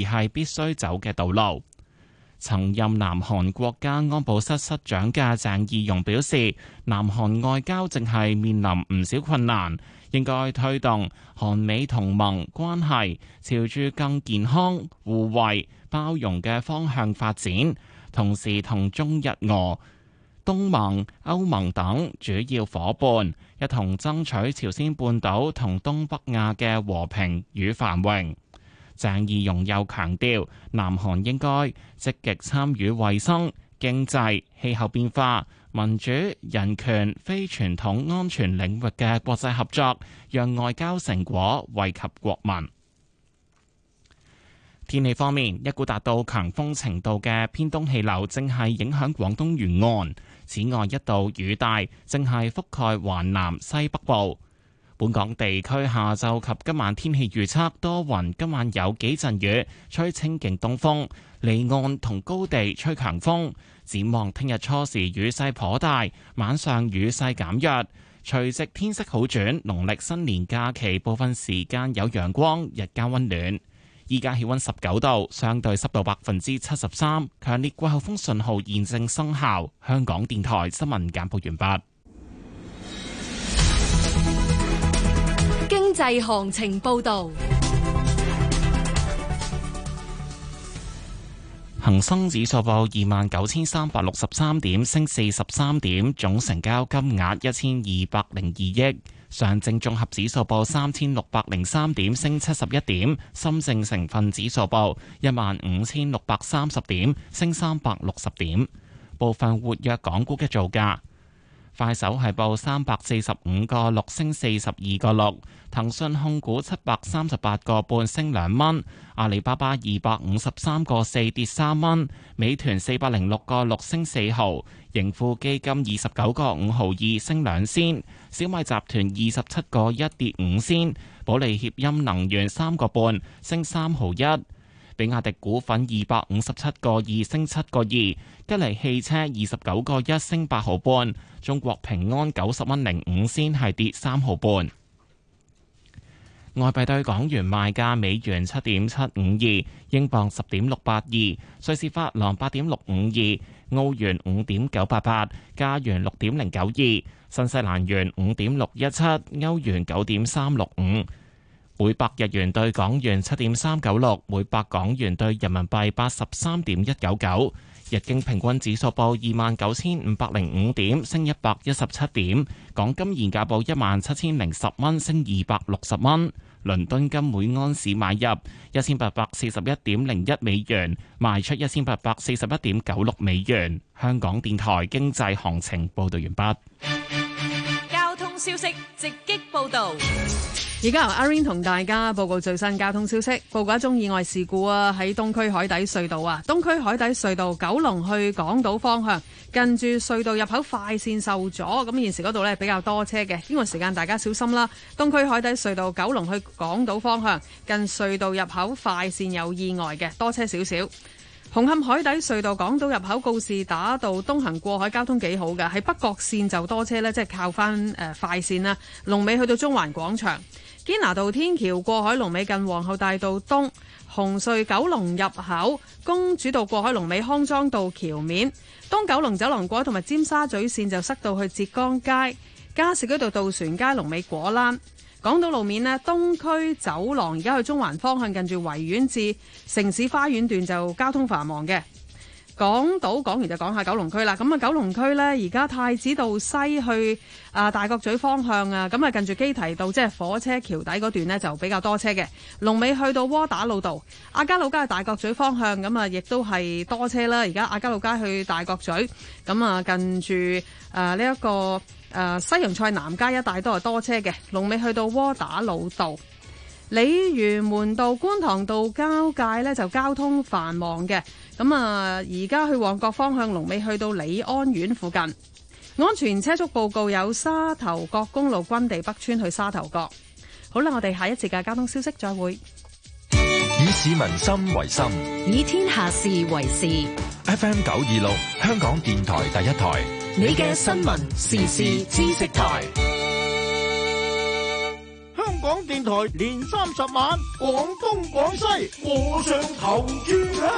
係必須走嘅道路。曾任南韓國家安保室室長嘅鄭義溶表示，南韓外交正係面臨唔少困難，應該推動韓美同盟關係朝住更健康、互惠、包容嘅方向發展，同時同中日俄、東盟、歐盟等主要夥伴一同爭取朝鮮半島同東北亞嘅和平與繁榮。鄭義溶又強調，南韓應該積極參與衛生、經濟、氣候變化、民主、人權、非傳統安全領域嘅國際合作，讓外交成果惠及國民。天氣方面，一股達到強風程度嘅偏東氣流正係影響廣東沿岸，此外一道雨帶正係覆蓋華南西北部。本港地區下晝及今晚天氣預測多雲，今晚有幾陣雨，吹清勁東風，離岸同高地吹強風。展望聽日初時雨勢頗大，晚上雨勢減弱，除夕天色好轉，農曆新年假期部分時間有陽光，日間溫暖。依家氣溫19度，相對濕度73%，強烈季候風信號現正生效。香港電台新聞簡報完畢。 經濟行情報道， 恒生指數報29,363點，升43點，總成交金額1,202億。上證綜合指數報3,603點，升71點。深證成分指數報15,630點，升360點。部分活躍港股嘅造價。快手係報345.6，升42.6；騰訊控股738.5，升2蚊；阿里巴巴253.4，跌3蚊；美團406.6，升4毫；盈富基金29.5，升2仙；小米集團27.1，跌5仙；保利協鑫能源3.5，升3毫1；比亞迪股份257.2，升7.2；吉利汽車29.1，升8毫半；中國平安90.05仙，係跌3毫半。外幣對港元賣價：美元7.752，英鎊10.682，瑞士法郎8.652，澳元5.988，加元6.092，新西蘭元5.617，歐元9.365。每百日元對港元7.396，每百港元對人民幣83.199。日經平均指數報29,505點，升117點。港金現價報17,010蚊，升260蚊。倫敦金每安士買入1841.01美元，賣出1841.96美元。香港電台經濟行情報道完畢。 交通消息直擊報道。 而家由阿 Rain 同大家報告最新交通消息。報告一宗意外事故啊，喺東區海底隧道啊，東區海底隧道九龍去港島方向，近住隧道入口快線受阻，咁現時嗰度呢比較多車嘅，經過時間大家小心啦。東區海底隧道九龍去港島方向，近隧道入口快線有意外嘅，多車少少。紅磡海底隧道港島入口告士打道東行過海交通幾好嘅，喺北角線就多車呢，即係靠翻快線啦。龍尾去到中環廣場。堅拿道天橋過海龍尾近皇后大道東，紅隧九龍入口公主道過海龍尾康莊道橋面，東九龍走廊過海同埋尖沙咀線就塞到去浙江街，加士居道渡船街龍尾果欄。港島路面呢，東區走廊而家去中環方向近住維園至城市花園段就交通繁忙嘅。港島講完就講下九龍區啦，咁啊九龍區呢，而家太子道西去大角咀方向啊，咁啊近住基提道即係火車橋底嗰段呢，就比較多車嘅。龍尾去到窩打老道，亞皆老街去大角咀方向咁啊，亦都係多車啦。而家亞皆老街去大角咀，咁啊近住呢一個西洋菜南街一帶都係多車嘅。龍尾去到窩打老道。鯉魚門道觀塘道交界呢，就交通繁忙嘅，咁啊而家去旺角方向龍尾去到李安苑附近。安全車速報告有沙頭角公路軍地北村去沙頭角。好啦，我哋下一節嘅交通消息再會。 以市民心為心， 以天下事為事。 FM 926香港電台第一台， 你嘅新聞時事知識台。 香港港電台年30晚，廣東廣西和尚頭炷香。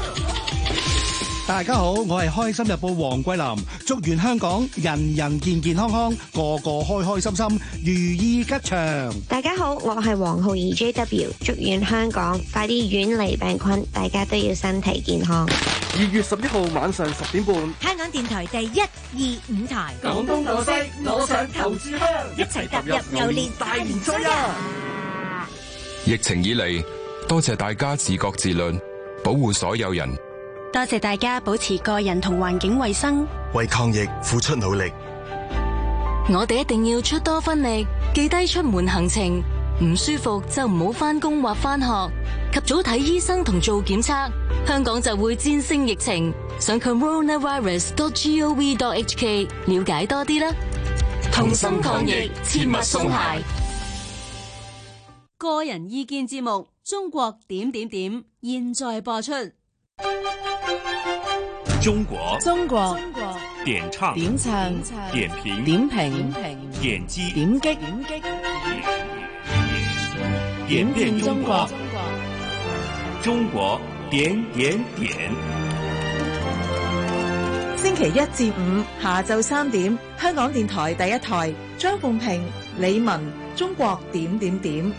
大家好，我係開心日報黃桂林，祝願香港人人健健康康，個個開開心心，如意吉祥。 大家好，我係黃浩兒 JW， 祝願香港快啲遠離病困，大家都要身體健康。 2月11號晚上10點半， 香港電台第1、2、5台， 廣東廣西我上頭炷香， 一齊踏入牛年大年初一。 疫情以嚟，多謝大家自覺自律，保護所有人。 多謝大家保持個人同環境衛生， 為抗疫付出努力。 我哋一定要出多分力，記低出門行程，唔舒服就唔好返工或返學，及早睇醫生同做檢測，香港就會戰勝疫情。上 coronavirus.gov.hk 了解多啲啦。同心抗疫，切勿鬆懈。 個人意見節目《中國點點點》現在播出。 中國點唱點評點擊點遍中國，中國點。 星期一至五下晝3點，香港電台第一台，張鳳平、李文，中國點點點。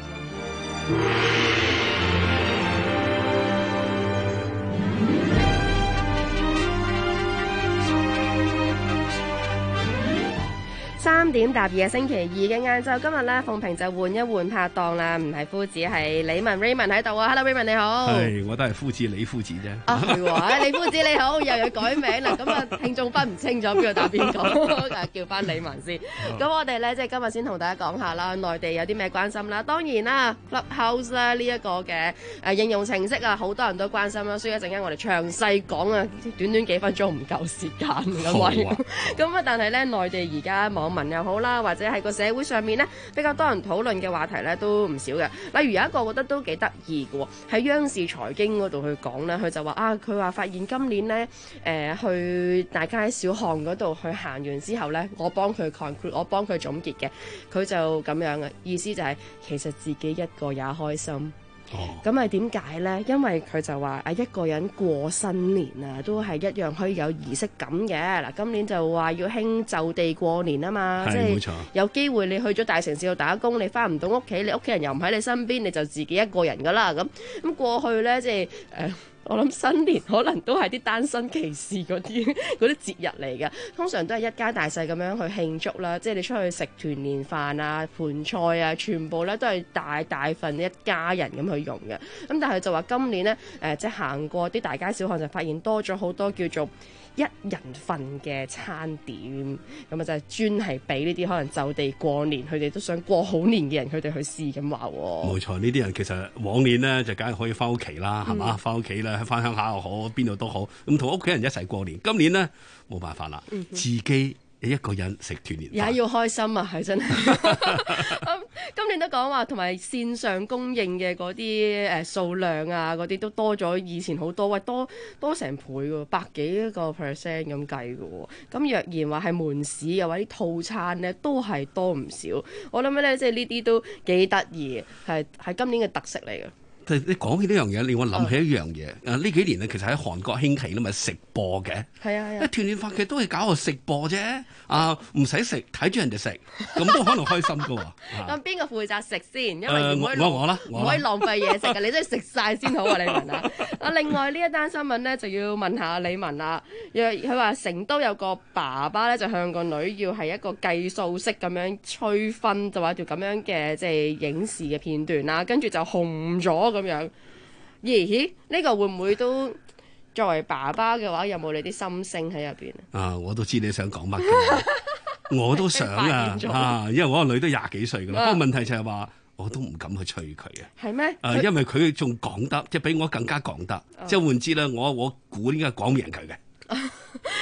3點踏2星期2嘅晏晝，今日咧鳳萍就換一換拍檔啦，唔係夫子，係李文 Raymond 喺度啊。Hello Raymond 你好。 係，我都係夫子李夫子啫。 啊係喎，李夫子你好，又要改名啦，咁啊聽眾分唔清咗邊個打邊個，叫翻李文先。咁我哋咧即係今日先同大家講下啦，內地有啲咩關心啦。當然啦 ，Clubhouse 啦呢一個嘅應用程式啊，好多人都關心啦，所以一陣間我哋詳細講啊，短短幾分鐘唔夠時間咁位。咁啊，但係咧內地而家網民又好啦，或者係個社會上面咧比較多人討論嘅話題咧都唔少嘅。例如有一個我覺得都幾得意嘅喎，喺央視財經嗰度去講咧，佢就話啊，佢話發現今年咧去大街小巷嗰度去行完之後咧，我幫佢 conclude， 我幫佢總結嘅，佢就咁樣嘅意思就係其實自己一個也開心。咁係點解呢？因為佢就話一個人過新年啊，都係一樣可以有儀式感嘅。嗱，今年就話要興就地過年啊嘛，即係有機會你去咗大城市度打工，你翻唔到屋企，你屋企人又唔喺你身邊，你就自己一個人噶啦。咁過去呢，即係我諗新年可能都係啲單身歧視嗰啲節日嚟嘅，通常都係一家大細咁樣去慶祝啦，即係你出去食團年飯啊、盤菜啊，全部咧都係大份一家人咁去用嘅。咁但係就話今年呢，即係行過啲大街小巷就發現多咗好多叫做一人份嘅餐點，咁啊就係專係俾呢啲可能就地過年，佢哋都想過好年嘅人，佢哋去試咁話。 冇錯，呢啲人其實往年呢就梗係可以翻屋企啦，係嘛？翻屋企啦，翻鄉下又好，邊度都好，咁同屋企人一齊過年。今年呢冇辦法啦，自己一個人食團年飯也要開心啊，係真係。今年都講話同埋線上供應嘅嗰啲數量啊，嗰啲都多咗以前好多，喂多成倍喎，100幾個 percent 咁計嘅喎。咁若然話係門市嘅話，啲套餐咧都係多唔少。我諗咧，即係呢啲都幾得意，係今年嘅特色嚟嘅。 你講起呢樣嘢，令我諗起一樣嘢。呢幾年咧，其實喺韓國興起啦，咪食播嘅。係啊係啊。團年飯其實都係搞個食播啫。唔使食，睇住人哋食，咁都可能開心噶喎。 咁邊個負責食先？因為唔可以我啦， 唔可以浪費嘢食㗎。你真係食晒先好啊，李文啊！另外呢一單新聞咧，就要問下李文啦。佢話成都有個爸爸咧，就向個女要係一個計數式咁樣催婚，就話條咁樣嘅即係影視嘅片段啦，跟住就紅咗咁樣。咦？呢個會唔會都作為爸爸嘅話，有冇你啲心聲喺入邊啊？ 我都知你想講乜嘅，我都想因為我個女都20幾歲噶啦。不過問題就係話，我都唔敢去催佢嘅。 係咩？ 因為佢仲講得，即係比我更加講得。即係換之啦，我估應該講唔贏佢嘅。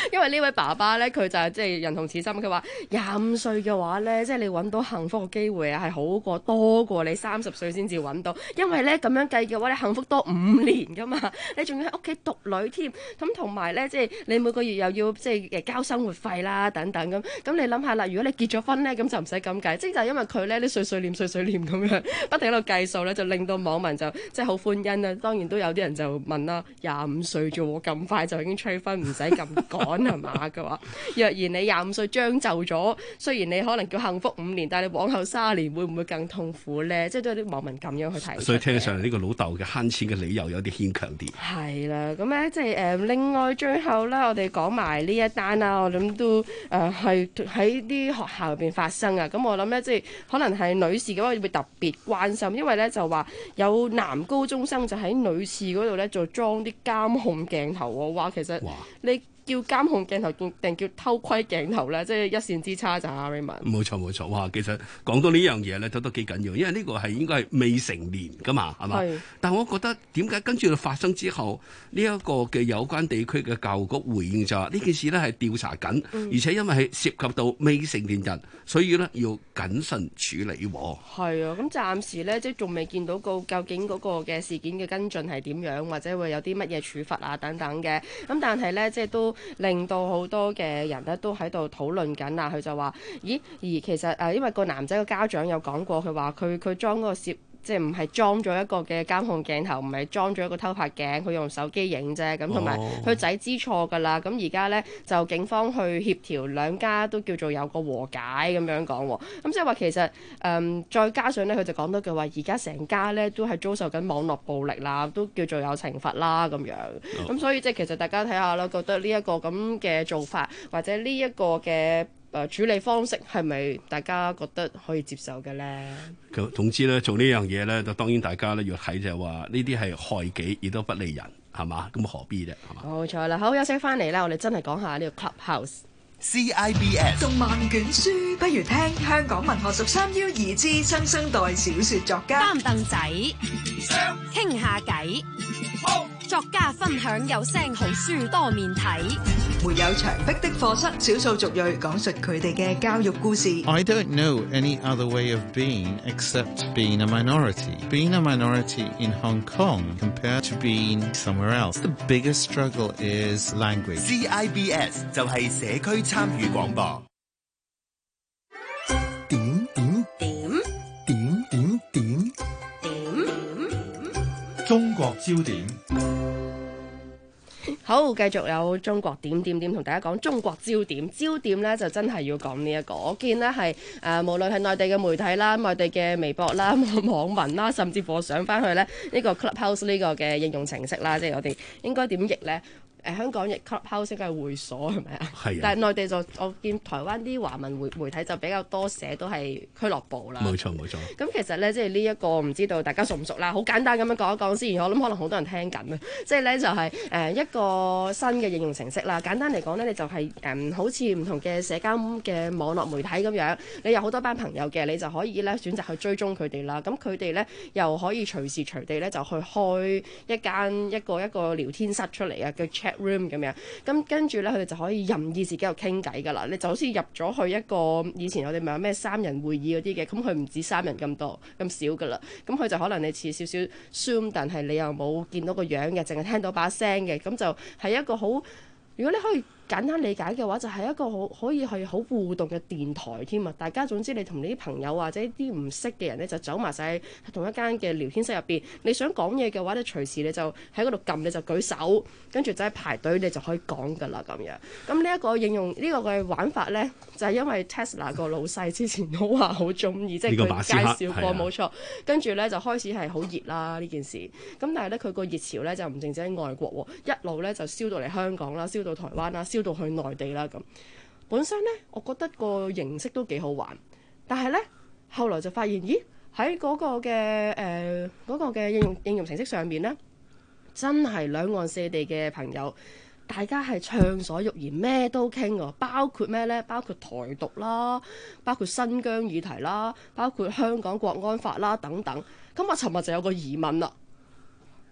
因為呢位爸爸咧，佢就係即係人同此心，佢話25歲嘅話咧，即係你揾到幸福嘅機會啊，係好過多過你30歲先至揾到，因為咧咁樣計嘅話，你幸福多5年噶嘛，你仲要喺屋企獨女添，咁同埋咧即係你每個月又要即係交生活費啦等等咁你諗下啦，如果你結咗婚咧，咁就唔使咁計，即係就係因為佢咧啲碎念咁樣不停喺度計數咧，就令到網民就即係好歡欣啊！當然都有啲人就問啦，25歲啫喎，咁快就已經催婚，唔使咁趕係嘛？佢話若然你25歲將就咗，雖然你可能叫幸福5年，但係你往後30年會唔會更痛苦咧？即係都有啲網民咁樣去睇。 所以聽起上嚟呢個老豆嘅慳錢嘅理由有啲牽強啲。 係啦，咁咧即係另外最後咧，我哋講埋呢一單啦，我諗都係喺啲學校入邊發生啊。咁我諗咧即係可能係女士嘅話會特別關心，因為咧就話有男高中生就喺女廁嗰度咧就裝啲監控鏡頭喎。哇，其實你叫監控鏡頭定叫偷窺鏡頭咧，即係一線之差咋 Raymond。 冇錯，哇！其實講到呢樣嘢咧，都幾緊要，因為呢個係應該係未成年噶嘛，係嘛？但我覺得點解跟住發生之後，呢一個嘅有關地區嘅教育局回應就話呢件事咧係調查緊，而且因為係涉及到未成年人，所以咧要謹慎處理。 係啊，咁暫時咧即係仲未見到究竟嗰個嘅事件嘅跟進係點樣，或者會有啲乜嘢處罰啊等等嘅。咁但係咧即係都令到好多嘅人咧都喺度討論緊啊！佢就話：咦，而其實因為個男仔嘅家長有講過，佢話佢裝嗰個即係唔係裝咗一個嘅監控鏡頭，唔係裝咗一個偷拍鏡，佢用手機影啫。咁同埋佢仔知錯㗎啦。咁而家咧就警方去協調，兩家都叫做有個和解咁樣講。咁即係話其實再加上咧，佢就講多句話，而家成家咧都係遭受緊網絡暴力啦，都叫做有懲罰啦咁樣。咁所以即係其實大家睇下啦，覺得呢一個咁嘅做法或者呢一個嘅處理方式係咪大家覺得可以接受嘅咧？ 總之咧，做呢樣嘢咧，就當然大家咧要睇就係話呢啲係害己，亦都不利人，係嘛？咁何必啫？係嘛？ 冇錯啦，好，休息翻嚟啦，我哋真係講下呢個 Clubhouse。CIBS 讀萬卷書，不如聽香港文學十3邀二之新生代小說作家擔凳仔，傾下偈。作家分享有聲好書多面睇， 沒有牆壁的課室，少數族裔講述佢哋嘅教育故事。 I don't know any other way of being except being a minority. Being a minority in Hong Kong compared to being somewhere else. The biggest struggle is language. CIBS 就係社區參與廣播。 中國焦點。 好，繼續有中國點同大家講中國焦點。焦點呢就真係要講呢一個，我見呢係無論係內地嘅媒體啦、內地嘅微博啦、網民啦，甚至乎我上翻去呢個 Clubhouse 呢個嘅應用程式啦，即係我哋應該點譯呢？香港譯 Clubhouse 應該係會所係咪啊？係。但係內地就我見台灣啲華文媒體就比較多寫都係俱樂部啦。冇錯。咁其實咧，即係呢一個唔知道大家熟唔熟啦。好簡單咁樣講一講先，我諗可能好多人聽緊啊。即係咧就係一個新嘅應用程式啦。簡單嚟講咧，你就係好似唔同嘅社交嘅網絡媒體咁樣，你有好多班朋友嘅，你就可以咧選擇去追蹤佢哋啦。咁佢哋咧又可以隨時隨地咧就去開一個聊天室出嚟啊，叫 chat room 咁樣，咁跟住咧佢哋就可以任意自己度傾偈噶啦。你就好似入咗去一個以前我哋咪有咩3人會議嗰啲嘅，咁佢唔止3人咁多咁少噶啦。咁佢就可能你似少少 Zoom， 但係你又冇見到個樣嘅，淨係聽到把聲嘅，咁就係一個好，如果你可以簡單理解嘅話，就係一個可以係好互動嘅電台添啊！大家總之你同你啲朋友或者啲唔識嘅人咧，就走埋晒同一間嘅聊天室入邊。你想講嘢嘅話咧，隨時你就喺嗰度撳，你就舉手，跟住就喺排隊，你就可以講噶啦咁樣。咁呢一個應用呢個嘅玩法咧，就係因為 Tesla 個老細之前都話好中意，即係佢介紹過冇錯。跟住咧就開始係好熱啦呢件事。咁但係咧佢個熱潮咧就唔淨止喺外國喎，一路咧就燒到嚟香港啦，燒到台灣啦，燒到去內地啦咁。本身咧，我覺得個形式都幾好玩，但係咧後來就發現，咦喺嗰個嘅應用程式上面咧，真係兩岸四地嘅朋友，大家係暢所欲言，咩都傾喎，包括咩咧？包括台獨啦，包括新疆議題啦，包括香港國安法啦等等。咁我尋日就有個疑問啦。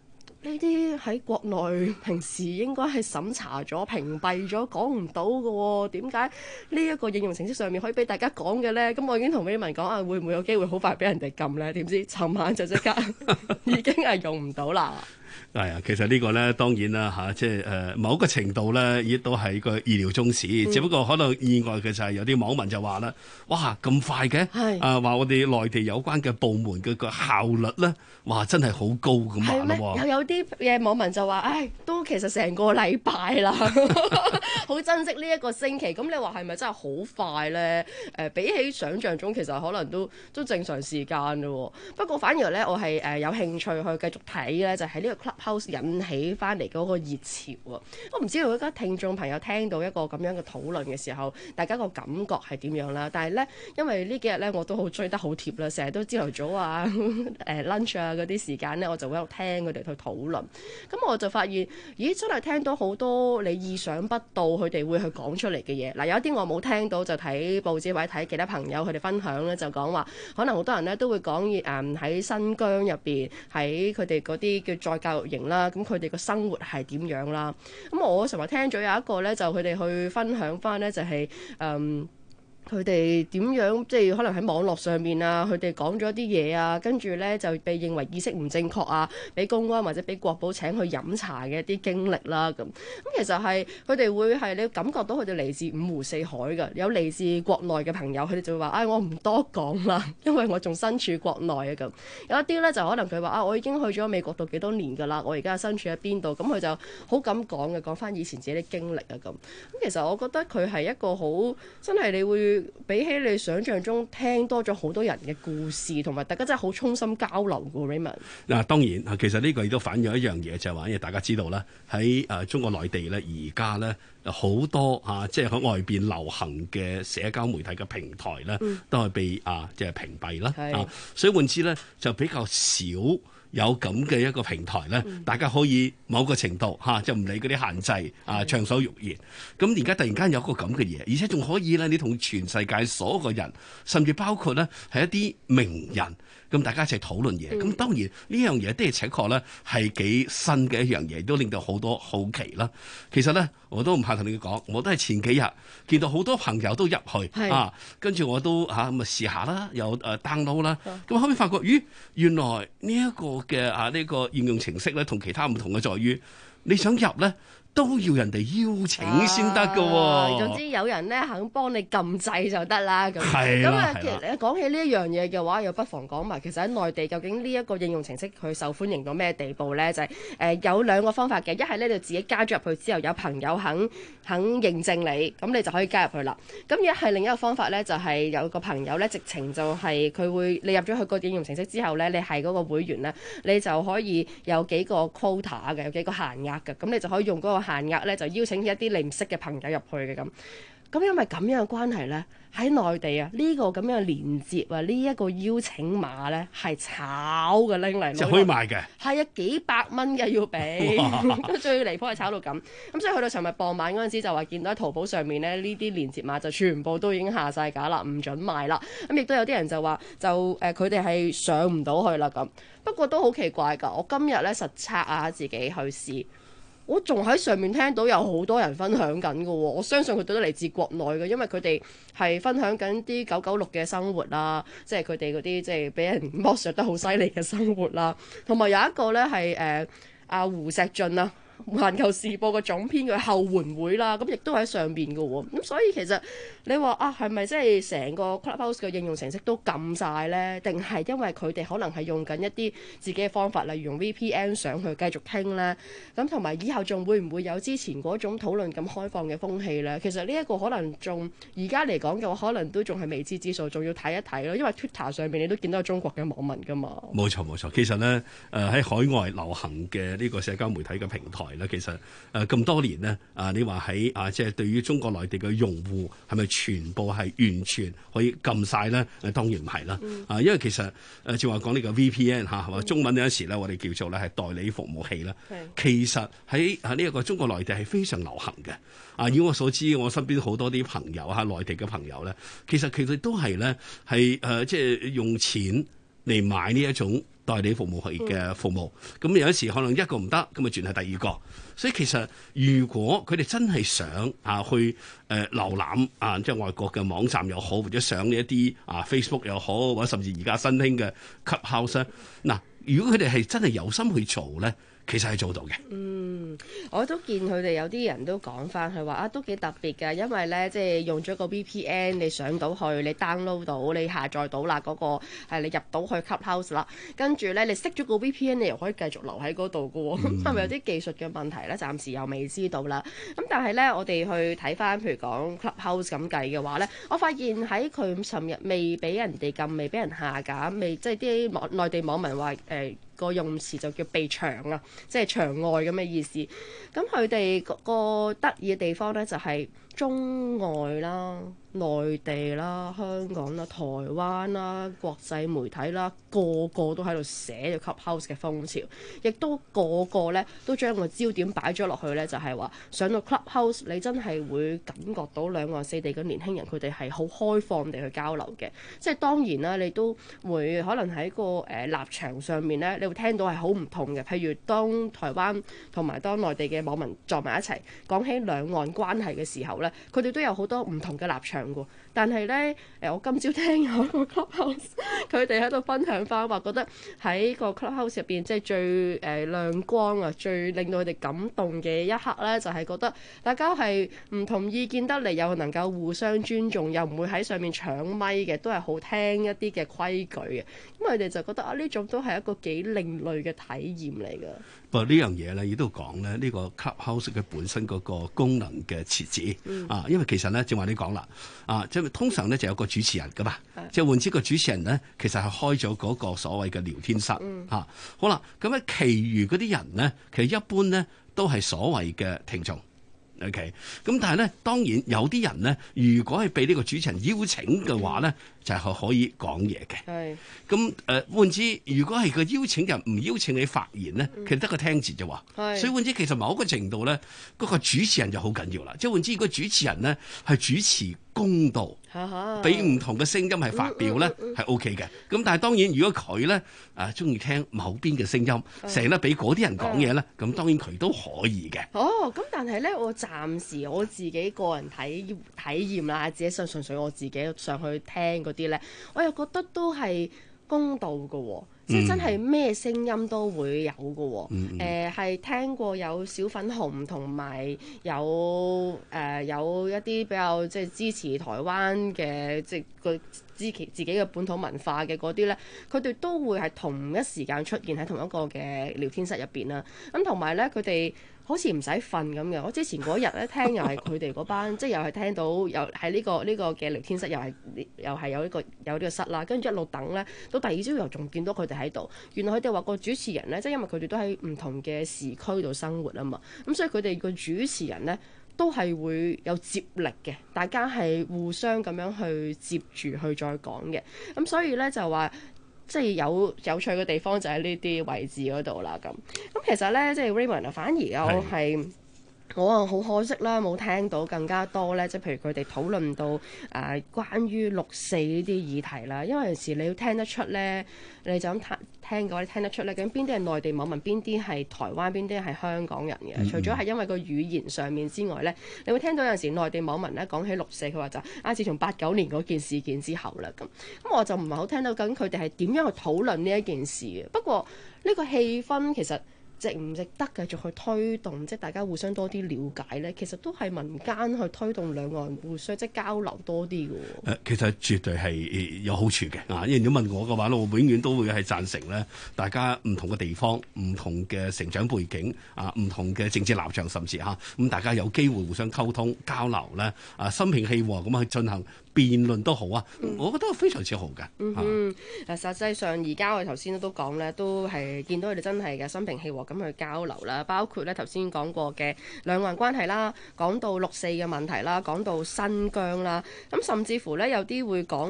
呢啲喺國內平時應該係審查咗、屏蔽咗，講唔到嘅喎。點解呢一個應用程式上面可以俾大家講嘅咧？咁我已經同 Raymond 講啊，會唔會有機會好快俾人哋禁咧？點知尋晚就即刻已經係用唔到啦。 係啊，其實呢個咧當然啦嚇，即係某一個程度咧，亦都係個意料中事。只不過可能意外嘅就係有啲網民就話啦，哇咁快嘅，話我哋內地有關嘅部門嘅個效率咧，哇真係好高咁話咯。 有啲嘅網民就話，唉，都其實成個禮拜啦，好珍惜呢一個星期。咁你話係咪真係好快咧？比起想像中，其實可能都正常時間咯。不過反而咧，我係有興趣去繼續睇咧，就係呢個 Clubhouse 引起翻嚟嗰個熱潮啊！我唔知道而家聽眾朋友聽到一個咁樣嘅討論嘅時候，大家個感覺係點樣啦？但係咧，因為呢幾日咧我都好追得好貼啦，成日都朝頭早啊、lunch 啊嗰啲時間咧，我就會喺度聽佢哋去討論。咁我就發現，咦，真係聽到好多你意想不到佢哋會去講出嚟嘅嘢。嗱，有啲我冇聽到，就睇報紙或者睇其他朋友佢哋分享咧，就講話可能好多人咧都會講喺新疆入邊，喺佢哋嗰啲叫再教育營啦，咁佢哋個生活係點樣啦？咁我尋日聽咗有一個咧，就佢哋去分享翻咧，就係佢哋點樣即係可能喺網絡上面啊，佢哋講咗啲嘢啊，跟住咧就被認為意識唔正確啊，俾公安或者俾國保請去飲茶嘅一啲經歷啦咁。其實係佢哋會係你感覺到佢哋嚟自五湖四海㗎，有嚟自國內嘅朋友，佢哋就會話：我唔多講啦，因為我仲身處國內啊咁。有一啲咧就可能佢話：我已經去咗美國讀幾多年㗎啦，我而家身處喺邊度？咁佢就好敢講嘅，講翻以前自己啲經歷啊咁。咁其實我覺得佢係一個好真係你會。比起你想象中聽多咗好多人嘅故事，同埋大家真係好衷心交流嘅 Raymond。 嗱，當然其實呢個亦都反映一樣嘢，就係話，因為大家知道啦，喺中國內地咧，而家咧好多即係喺外邊流行嘅社交媒體嘅平台咧，都係被即係屏蔽啦。所以換之咧就比較少。有咁嘅一個平台咧，大家可以某個程度就唔理嗰啲限制暢所欲言。咁而家突然間有個咁嘅嘢，而且仲可以咧，你同全世界所有嘅人，甚至包括咧係一啲名人，咁大家一齊討論嘢。咁當然呢樣嘢的而且確咧係幾新嘅一樣嘢，都令到好多好奇啦。其實咧我都唔怕同你講，我都係前幾日見到好多朋友都入去跟住我都咁啊試下啦，有download 啦。咁後尾發覺，咦，原來呢一個嘅呢個應用程式咧，同其他唔同嘅在於，你想入咧都要人哋邀請先得㗎喎。 總之有人咧肯幫你撳掣就得啦。咁其實你講起呢一樣嘢嘅話，又不妨講埋，其實喺內地究竟呢一個應用程式佢受歡迎到咩地步咧？就係有兩個方法嘅，一係咧就自己加咗入去之後，有朋友肯認證你，咁你就可以加入去啦。咁一係另一個方法咧，就係有個朋友咧，直情就係佢會你入咗去個應用程式之後咧，你係嗰個會員咧，你就可以有幾個 quota 嘅，有幾個限額嘅，咁你就可以用嗰個限額咧，就邀請一啲你唔識嘅朋友入去嘅咁。咁因為咁樣嘅關係咧，喺內地啊，呢個咁樣嘅連接啊，呢一個邀請碼咧係炒嘅拎嚟， 就可以賣嘅。 係啊，幾百蚊嘅要俾，最離譜係炒到咁。咁所以去到尋日傍晚嗰陣時，就話見到喺淘寶上面咧，呢啲連接碼就全部都已經下晒架啦，唔準賣啦。咁亦都有啲人就話，佢哋係上唔到去啦咁。不過都好奇怪㗎，我今日咧實測啊，自己去試。我仲喺上面聽到有好多人分享緊嘅喎，我相信佢哋都嚟自國內嘅，因為佢哋係分享緊啲996嘅生活啦，即係佢哋嗰啲即係俾人剝削得好犀利嘅生活啦，同埋有一個咧係阿胡錫進啊。環球時報嘅總編嘅後援會啦，咁亦都喺上邊嘅喎，咁所以其實你話係咪即係成個 Clubhouse 嘅應用程式都禁晒呢？定係因為佢哋可能係用緊一啲自己嘅方法，例如用 VPN 上去繼續傾呢？咁同埋以後仲會唔會有之前嗰種討論咁開放嘅風氣呢？其實呢一個可能仲而家嚟講嘅話，可能都仲係未知之數，仲要睇一睇咯。因為 Twitter 上面你都見到有中國嘅網民㗎嘛。 冇錯冇錯，其實呢喺海外流行嘅呢個社交媒體嘅平台。其實咁多年呢，你話喺即係對於中國內地嘅用戶係咪全部係完全可以禁晒呢？當然唔係啦。因為其實正話講呢個 VPN 嚇，中文有陣時咧，我哋叫做咧係代理服務器啦。其實喺呢一個中國內地係非常流行嘅。以我所知，我身邊好多啲朋友內地嘅朋友咧，其實佢哋都係咧係即係用錢嚟買呢一種代理服務係嘅服務。咁有時可能一個唔得，咁咪轉係第二個。所以其實如果佢哋真係想去瀏覽即係外國嘅網站又好，或者上一啲Facebook 又好，或者甚至而家新興嘅 Clubhouse 嗱，如果佢哋係真係有心去做咧，其實係做到嘅。 我都見佢哋有啲人都講翻，佢話都幾特別㗎，因為咧即係用咗個 VPN，你上到去，你 download 到，你下載到啦，嗰個係你入到去 Clubhouse 啦，跟住咧你熄咗個 VPN，你又可以繼續留喺嗰度㗎喎。咁係咪有啲技術嘅問題咧？暫時又未知道啦。咁但係咧，我哋去睇翻，譬如講 Clubhouse 咁計嘅話咧，我發現喺佢尋日未俾人哋禁，未俾人下架，未即係啲內地網民話個用詞就叫被牆啊，即係牆外咁嘅意思。咁佢哋個得意嘅地方咧，就係中外啦、內地啦、香港啦、台灣啦、國際媒體啦，個個都喺度寫咗 Clubhouse 嘅風潮，亦都個個咧都將個焦點擺咗落去咧，就係話上到 Clubhouse，你真係會感覺到兩岸四地嘅年輕人佢哋係好開放地去交流嘅。即係當然啦，你都會可能喺個立場上面咧，你會聽到係好唔同嘅。譬如當台灣同埋當內地嘅網民撞埋一齊講起兩岸關係嘅時候咧，佢哋都有好多唔同嘅立場㗎。但係咧，我今朝聽有個 Clubhouse， 佢哋喺度分享翻話，覺得喺個 Clubhouse 入邊，即係最亮光啊，最令到佢哋感動嘅一刻咧，就係覺得大家係唔同意見得嚟，又能夠互相尊重，又唔會喺上面搶咪嘅，都係好聽一啲嘅規矩嘅。咁佢哋就覺得呢種都係一個幾另類嘅體驗嚟㗎。 不過呢樣嘢咧，亦都講咧，呢個 Clubhouse 嘅本身嗰個功能嘅設置因為其實咧，正話你講啦，即係通常咧就有個主持人噶嘛，即係換之個主持人咧，其實係開咗嗰個所謂嘅聊天室好啦，咁咧，其餘嗰啲人咧，其實一般咧都係所謂嘅聽眾。OK， 咁但係咧，當然有啲人咧，如果係被呢個主持人邀請嘅話咧，就係可以講嘢嘅。係。咁換之，如果係個邀請人唔邀請你發言咧，其實得個聽字啫喎。係。所以換之，其實某一個程度咧，嗰個主持人就好緊要啦。即係換之，如果主持人咧係主持公道，俾唔同嘅聲音係發表咧，係 OK 嘅。咁但係當然，如果佢咧中意聽某邊嘅聲音，成日俾嗰啲人講嘢咧，咁當然佢都可以嘅。 咁但係咧，我暫時我自己個人體驗啦，自己純粹我自己上去聽嗰啲咧，我又覺得都係公道嘅喎。即係真係咩聲音都會有嘅喎，係聽過有小粉紅同埋有一啲比較即係支持台灣嘅，即係佢支持自己嘅本土文化嘅嗰啲咧，佢哋都會係同一時間出現喺同一個嘅聊天室入邊啦。咁同埋咧，佢哋好似唔使瞓咁嘅。我之前嗰日咧聽又係佢哋嗰班，即係又係聽到又喺呢個嘅聊天室，又係有呢個室啦。跟住一路等咧，到第二朝又仲見到佢哋喺度。原來佢哋話個主持人咧，即係因為佢哋都喺唔同嘅時區度生活啊嘛，咁所以佢哋個主持人咧都係會有接力嘅，大家係互相咁樣去接住去再講嘅。咁所以咧就話，即係有趣嘅地方就喺呢啲位置嗰度啦。咁其實咧，即係 Raymond 反而我好可惜啦，冇聽到更加多咧，即係譬如佢哋討論到關於六四呢啲議題啦。因為有時你要聽得出咧，你就咁聽嘅話，你聽得出咧，究竟邊啲係內地網民，邊啲係台灣，邊啲係香港人嘅。除咗係因為個語言上面之外咧，你會聽到有陣時內地網民咧講起六四，佢話就自從89年嗰件事件之後啦，咁我就唔係好聽到究竟佢哋係點樣去討論呢一件事嘅。不過呢個氣氛其實值唔值得繼續去推動，即係大家互相多啲了解咧？其實都係民間去推動兩岸互相即係交流多啲嘅。 其實絕對係有好處嘅。因為如果問我嘅話咧，我永遠都會係贊成咧，大家唔同嘅地方、唔同嘅成長背景唔同嘅政治立場，甚至咁大家有機會互相溝通交流咧，心平氣和咁去進行辯論都好啊，我覺得非常之好嘅。 實際上而家我哋頭先都講咧，都係見到佢哋真係嘅心平氣和咁去交流啦。包括咧頭先講過嘅兩岸關係啦，講到六四嘅問題啦，講到新疆啦，咁甚至乎咧有啲會講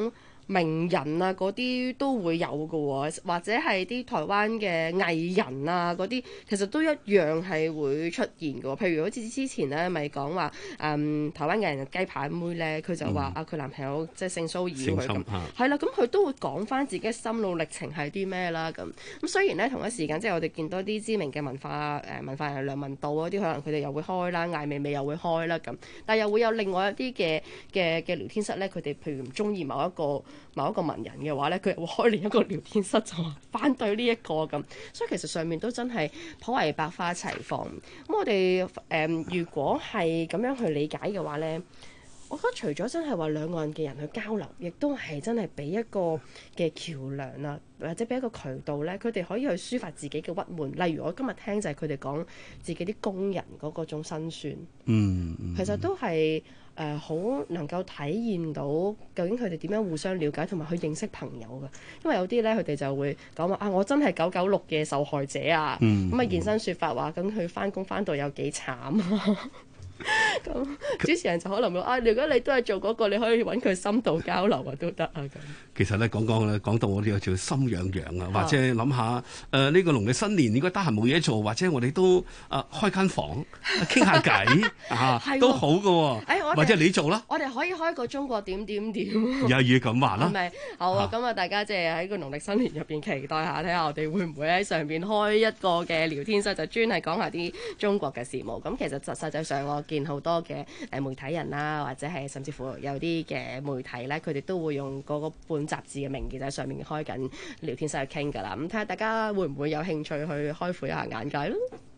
名人啊嗰啲都會有嘅喎，或者係啲台灣嘅藝人啊嗰啲，其實都一樣係會出現嘅喎。譬如好似之前咧，咪講話台灣藝人雞排妹咧，佢就話佢男朋友即係性騷擾佢咁，係啦，咁佢都會講翻自己嘅心路歷程係啲咩啦咁。咁雖然咧同一時間即係我哋見到啲知名嘅文化人梁文道嗰啲，可能佢哋又會開啦，艾未未又會開啦咁，但係又會有另外一啲嘅聊天室咧，佢哋譬如唔中意某一個文人嘅話咧，佢又會開另一個聊天室就反對呢一個咁，所以其實上面都真係頗為百花齊放。咁我哋如果係咁樣去理解嘅話咧，我覺得除咗真係話兩岸嘅人去交流，亦都係真係俾一個嘅橋梁啊，或者俾一個渠道咧，佢哋可以去抒發自己嘅鬱悶。例如我今日聽就係佢哋講自己啲工人嗰種辛酸，其實都係好能夠體驗到究竟佢哋點樣互相了解同埋去認識朋友嘅。因為有啲咧佢哋就會講話我真係996嘅受害者啊，咁啊現身說法話咁佢翻工翻到有幾慘啊。咁主持人就可能會如果你都係做嗰個，你可以揾佢深度交流啊，都得啊咁。 其實咧講到我哋又叫心癢癢啊，或者諗下呢個農曆新年應該得閒冇嘢做，或者我哋都開間房傾下偈都好㗎，或者你做啦。 我哋可以開個中國點點點， 有嘢咁話啦。 係咪好啊？咁大家即係喺個農曆新年入邊期待下，睇下我哋會唔會喺上邊開一個嘅聊天室，就專係講下啲中國嘅事務。咁其實實際上我見好多嘅媒體人啦，或者係甚至乎有啲嘅媒體咧，佢哋都會用嗰個本雜誌嘅名義喺上面開緊聊天室去傾㗎啦。咁睇下大家會唔會有興趣去開闊一下眼界咯。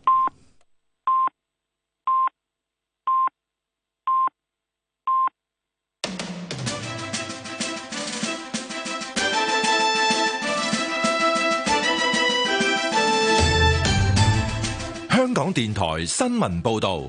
香港電台新聞報導。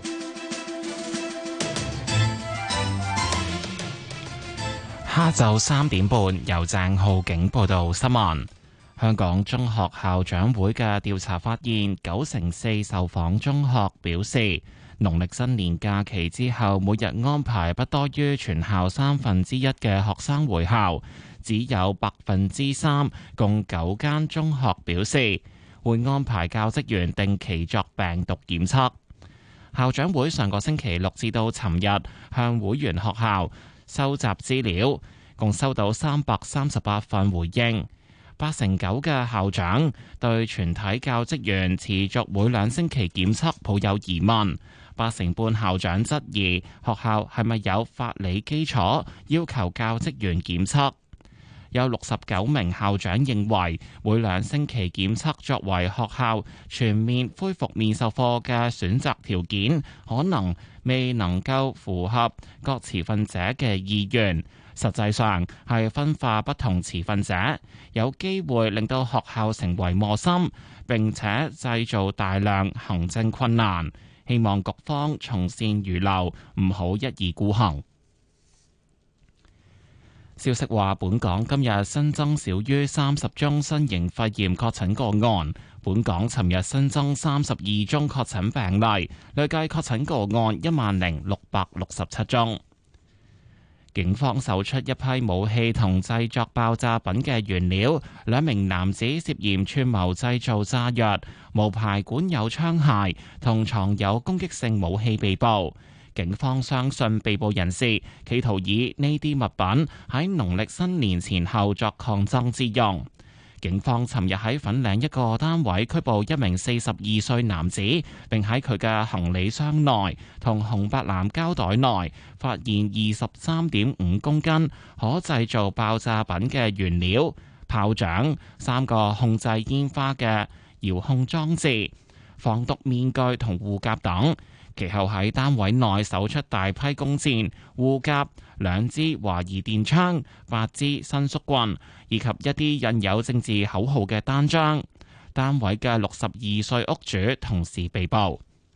下晝3點半，由鄭浩景報道新聞。香港中學校長會嘅調查發現，94%受訪中學表示，農曆新年假期之後，每日安排不多於全校1/3嘅學生回校，只有3%，共9間中學表示會安排教職員定期作病毒檢測。校長會上個星期六至到尋日向會員學校收集資料，共收到338份回應。89%嘅校長對全體教職員持續每2星期檢測抱有疑問。8成半校長質疑學校係咪有法理基礎要求教職員檢測。有69名校長認為每2星期檢測作為學校全面恢復面授課嘅選擇條件，可能未能夠符合各持份者嘅意願，實際上係分化不同持份者，有機會令到學校成為磨心，並且製造大量行政困難。希望局方從善如流，唔好一意孤行。消息話，本港今日新增少於30宗新型肺炎確診個案。本港尋日新增32宗確診病例，累計確診個案10,667宗。警方搜出一批武器同製作爆炸品嘅原料，2名男子涉嫌串謀製造炸藥、無牌管有槍械同藏有攻擊性武器被捕。警方相信被捕人士企圖以呢啲物品喺農曆新年前後作抗爭之用。警方尋日喺粉嶺一個單位拘捕一名42歲男子，並喺佢嘅行李箱內同紅白藍膠袋內發現23.5公斤可製造爆炸品嘅原料、炮仗、3個控制煙花嘅遙控裝置、防毒面具同護甲等。其後喺單位內搜出大批弓箭、護甲、2支懷疑電槍、8支伸縮棍，以及一啲印有政治口號嘅單張。單位嘅62歲屋主同時被捕。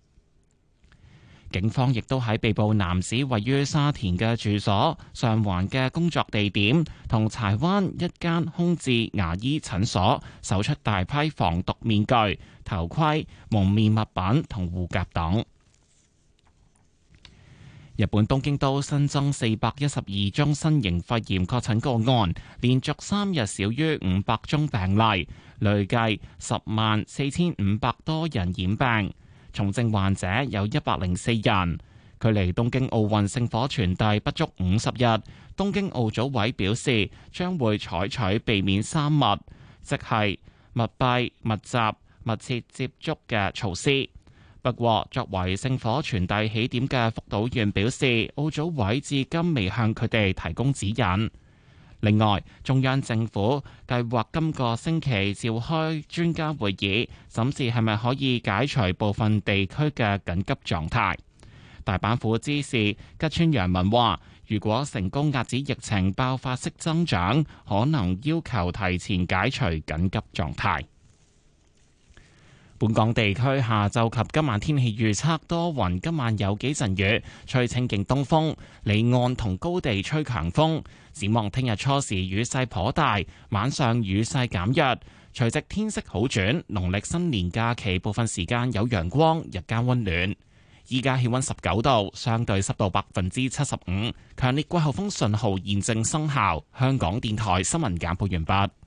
警方亦都喺被捕男子位於沙田嘅住所、上環嘅工作地點同柴灣一間空置牙醫診所搜出大批防毒面具、頭盔、蒙面物品同護甲等。 日本東京都新增412宗新型肺炎確診個案，連續3日少於500宗病例，累計104500多人染病，重症患者有104人。距離東京奧運聖火傳遞不足50日，東京奧組委表示將會採取避免3密，即係密閉、密集、密切接觸嘅措施。不過，作為聖火傳遞起點嘅福島縣表示，奧組委至今未向佢哋提供指引。另外，中央政府計劃今個星期召開專家會議，審視係咪可以解除部分地區嘅緊急狀態。大阪府知事吉村洋文話，如果成功遏止疫情爆發式增長，可能要求提前解除緊急狀態。本港地區下晝及今晚天氣預測多雲，今晚有幾陣雨，吹清勁東風，離岸同高地吹強風。展望聽日初時雨勢頗大，晚上雨勢減弱，隨即天色好轉。農曆新年假期部分時間有陽光，日間溫暖。依家氣溫19度，相對濕度75%，強烈季候風信號現正生效。香港電台新聞簡報完畢。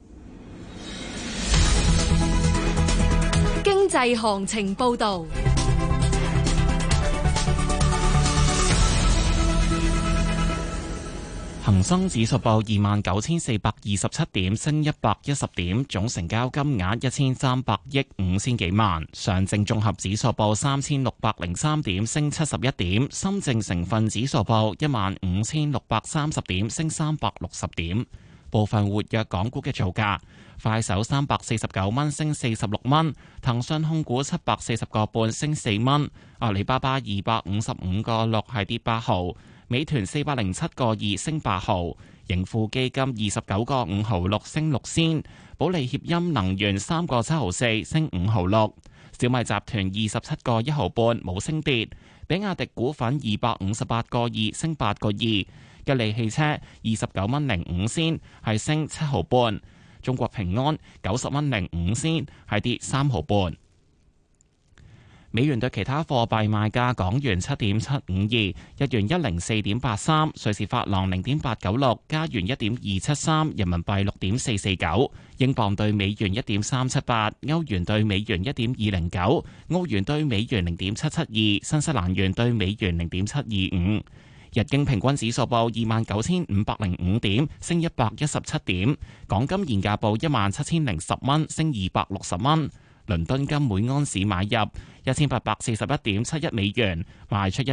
經濟行情報道。 恒生指數報29,427點，升110點，總成交金額1300億5千幾萬。上證綜合指數報3603點，升71點。深證成分指數報15630點，升360點。部分活躍港股嘅造價：快手349蚊，升46蚊；騰訊控股740個半，升4蚊；阿里巴巴255個6係跌8毫。美團407個2升8毫，盈富基金29個5毫6升6仙，保利協鑫能源3個7毫4升5毫6，小米集團27個1毫半冇升跌，比亞迪股份258個2升8個2，吉利汽車29蚊05仙係升7毫半，中國平安90蚊05仙係跌3毫半。美元對其他貨幣賣價：港元7.752，日元104.83，瑞士法郎0.896，加元1.273，人民幣6.449，英鎊對美元1.378，歐元對美元1.209，澳元對美元0.772，新西蘭元對美元0.725。日經平均指數報29,505點，升117點。港金現價報17,010蚊，升260蚊。倫敦金每盎司買入1841.71美元，賣出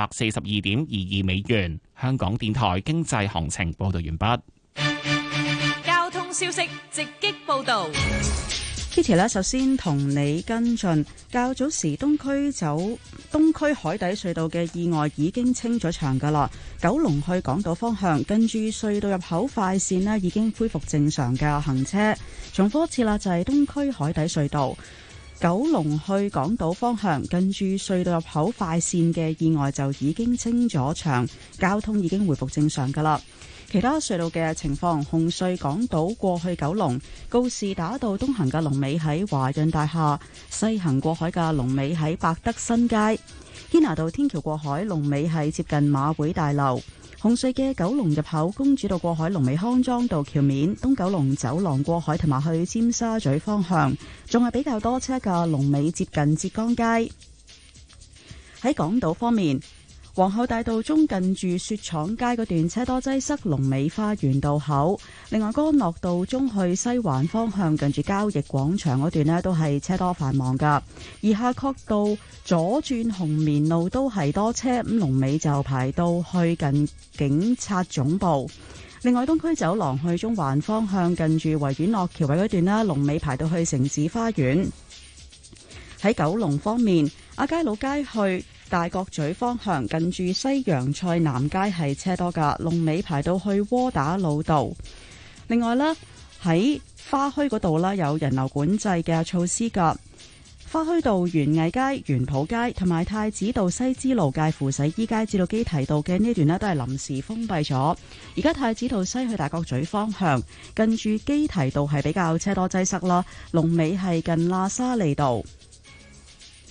1842.22美元。香港電台經濟行情報道完畢。 交通消息直擊報道。 Kitty 咧，首先同你跟進，較早時東區海底隧道嘅意外已經清咗場噶啦。九龍去港島方向，近住隧道入口快線咧已經恢復正常嘅行車。重複一次啦，就係東區海底隧道九龍去港島方向，近住隧道入口快線嘅意外就已經清咗場，交通已經恢復正常噶啦。其他隧道嘅情況，紅隧港島過去九龍，告士打道東行嘅龍尾喺華潤大廈，西行過海嘅龍尾喺百德新街，堅拿道天橋過海龍尾係接近馬會大樓。紅隧嘅九龍入口公主道過海龍尾康莊道橋面，東九龍走廊過海同埋去尖沙咀方向，仲係比較多車嘅龍尾接近浙江街。喺港島方面，皇后大道中近住雪廠街嗰段車多擠塞，龍尾花園道口。另外，干諾道中去西環方向近住交易廣場嗰段呢都係車多繁忙噶。而夏慤道左轉紅棉路都係多車，咁龍尾就排到去近警察總部。另外，東區走廊去中環方向近住維園落橋位嗰段呢，龍尾排到去城市花園。喺九龍方面，亞皆老街去大角咀方向近住西洋菜南街係車多噶，龍尾排到去窩打老道。另外呢，喺花墟嗰度呢，有人流管制嘅措施噶。花墟道園藝街、園圃街同埋太子道西支路介乎洗衣街至到基堤道嘅呢段呢，都係臨時封閉咗。而家太子道西去大角咀方向近住基堤道係比較車多擠塞啦，龍尾係近喇沙利道。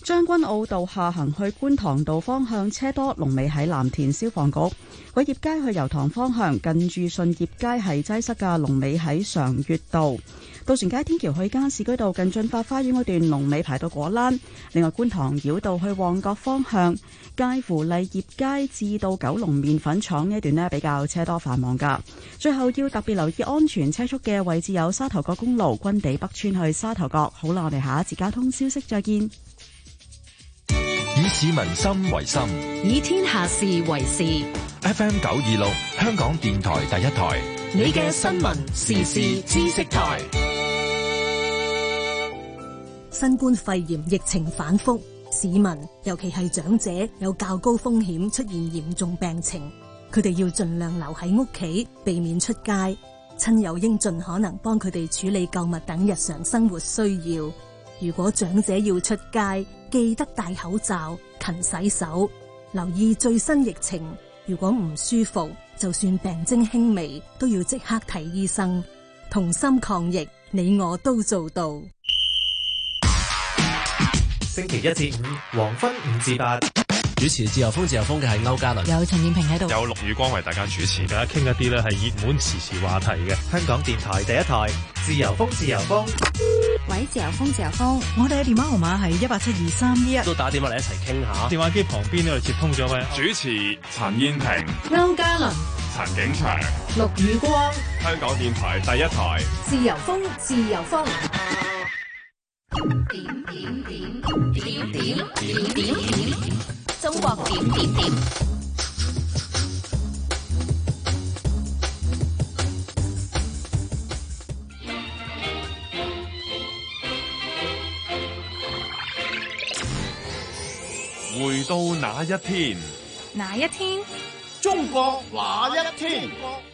將軍澳道下行去觀塘道方向車多，龍尾喺藍田消防局。偉業街去油塘方向近住順業街係擠塞嘅，龍尾喺常悅道。渡船街天橋去加士居道近駿發花園嗰段龍尾排到果欄。另外觀塘繞道去旺角方向介乎勵業街至到九龍麵粉廠呢一段呢比較車多繁忙噶。最後要特別留意安全車速嘅位置有沙頭角公路軍地北村去沙頭角。好啦，我哋下一節交通消息再見。 以市民心為心， 以天下事為事。 FM 926香港電台第一台， 你嘅新聞時事知識台。 新冠肺炎疫情反覆，市民尤其係長者有較高風險出現嚴重病情，佢哋要盡量留喺屋企，避免出街。親友應盡可能幫佢哋處理購物等日常生活需要。如果長者要出街，記得戴口罩、勤洗手，留意最新疫情。如果唔舒服，就算病徵輕微，都要即刻睇醫生。同心抗疫，你我都做到。 星期一至五黃昏5至8， 主持自由風嘅係歐嘉倫， 有陳燕平喺度， 有陸宇光為大家主持， 大家傾一啲咧係熱門時事話題嘅。香港電台第一台自由風。 喂，自由風， 我哋嘅電話號碼係1872311， 都打電話嚟一齊傾下。 電話機旁邊呢度接通咗位主持陳燕平、 歐嘉倫、 陳景祥、 陸宇光， 香港電台第一台自由風。點，中國點。 回到那一天， 哪一天？ 中國那一天。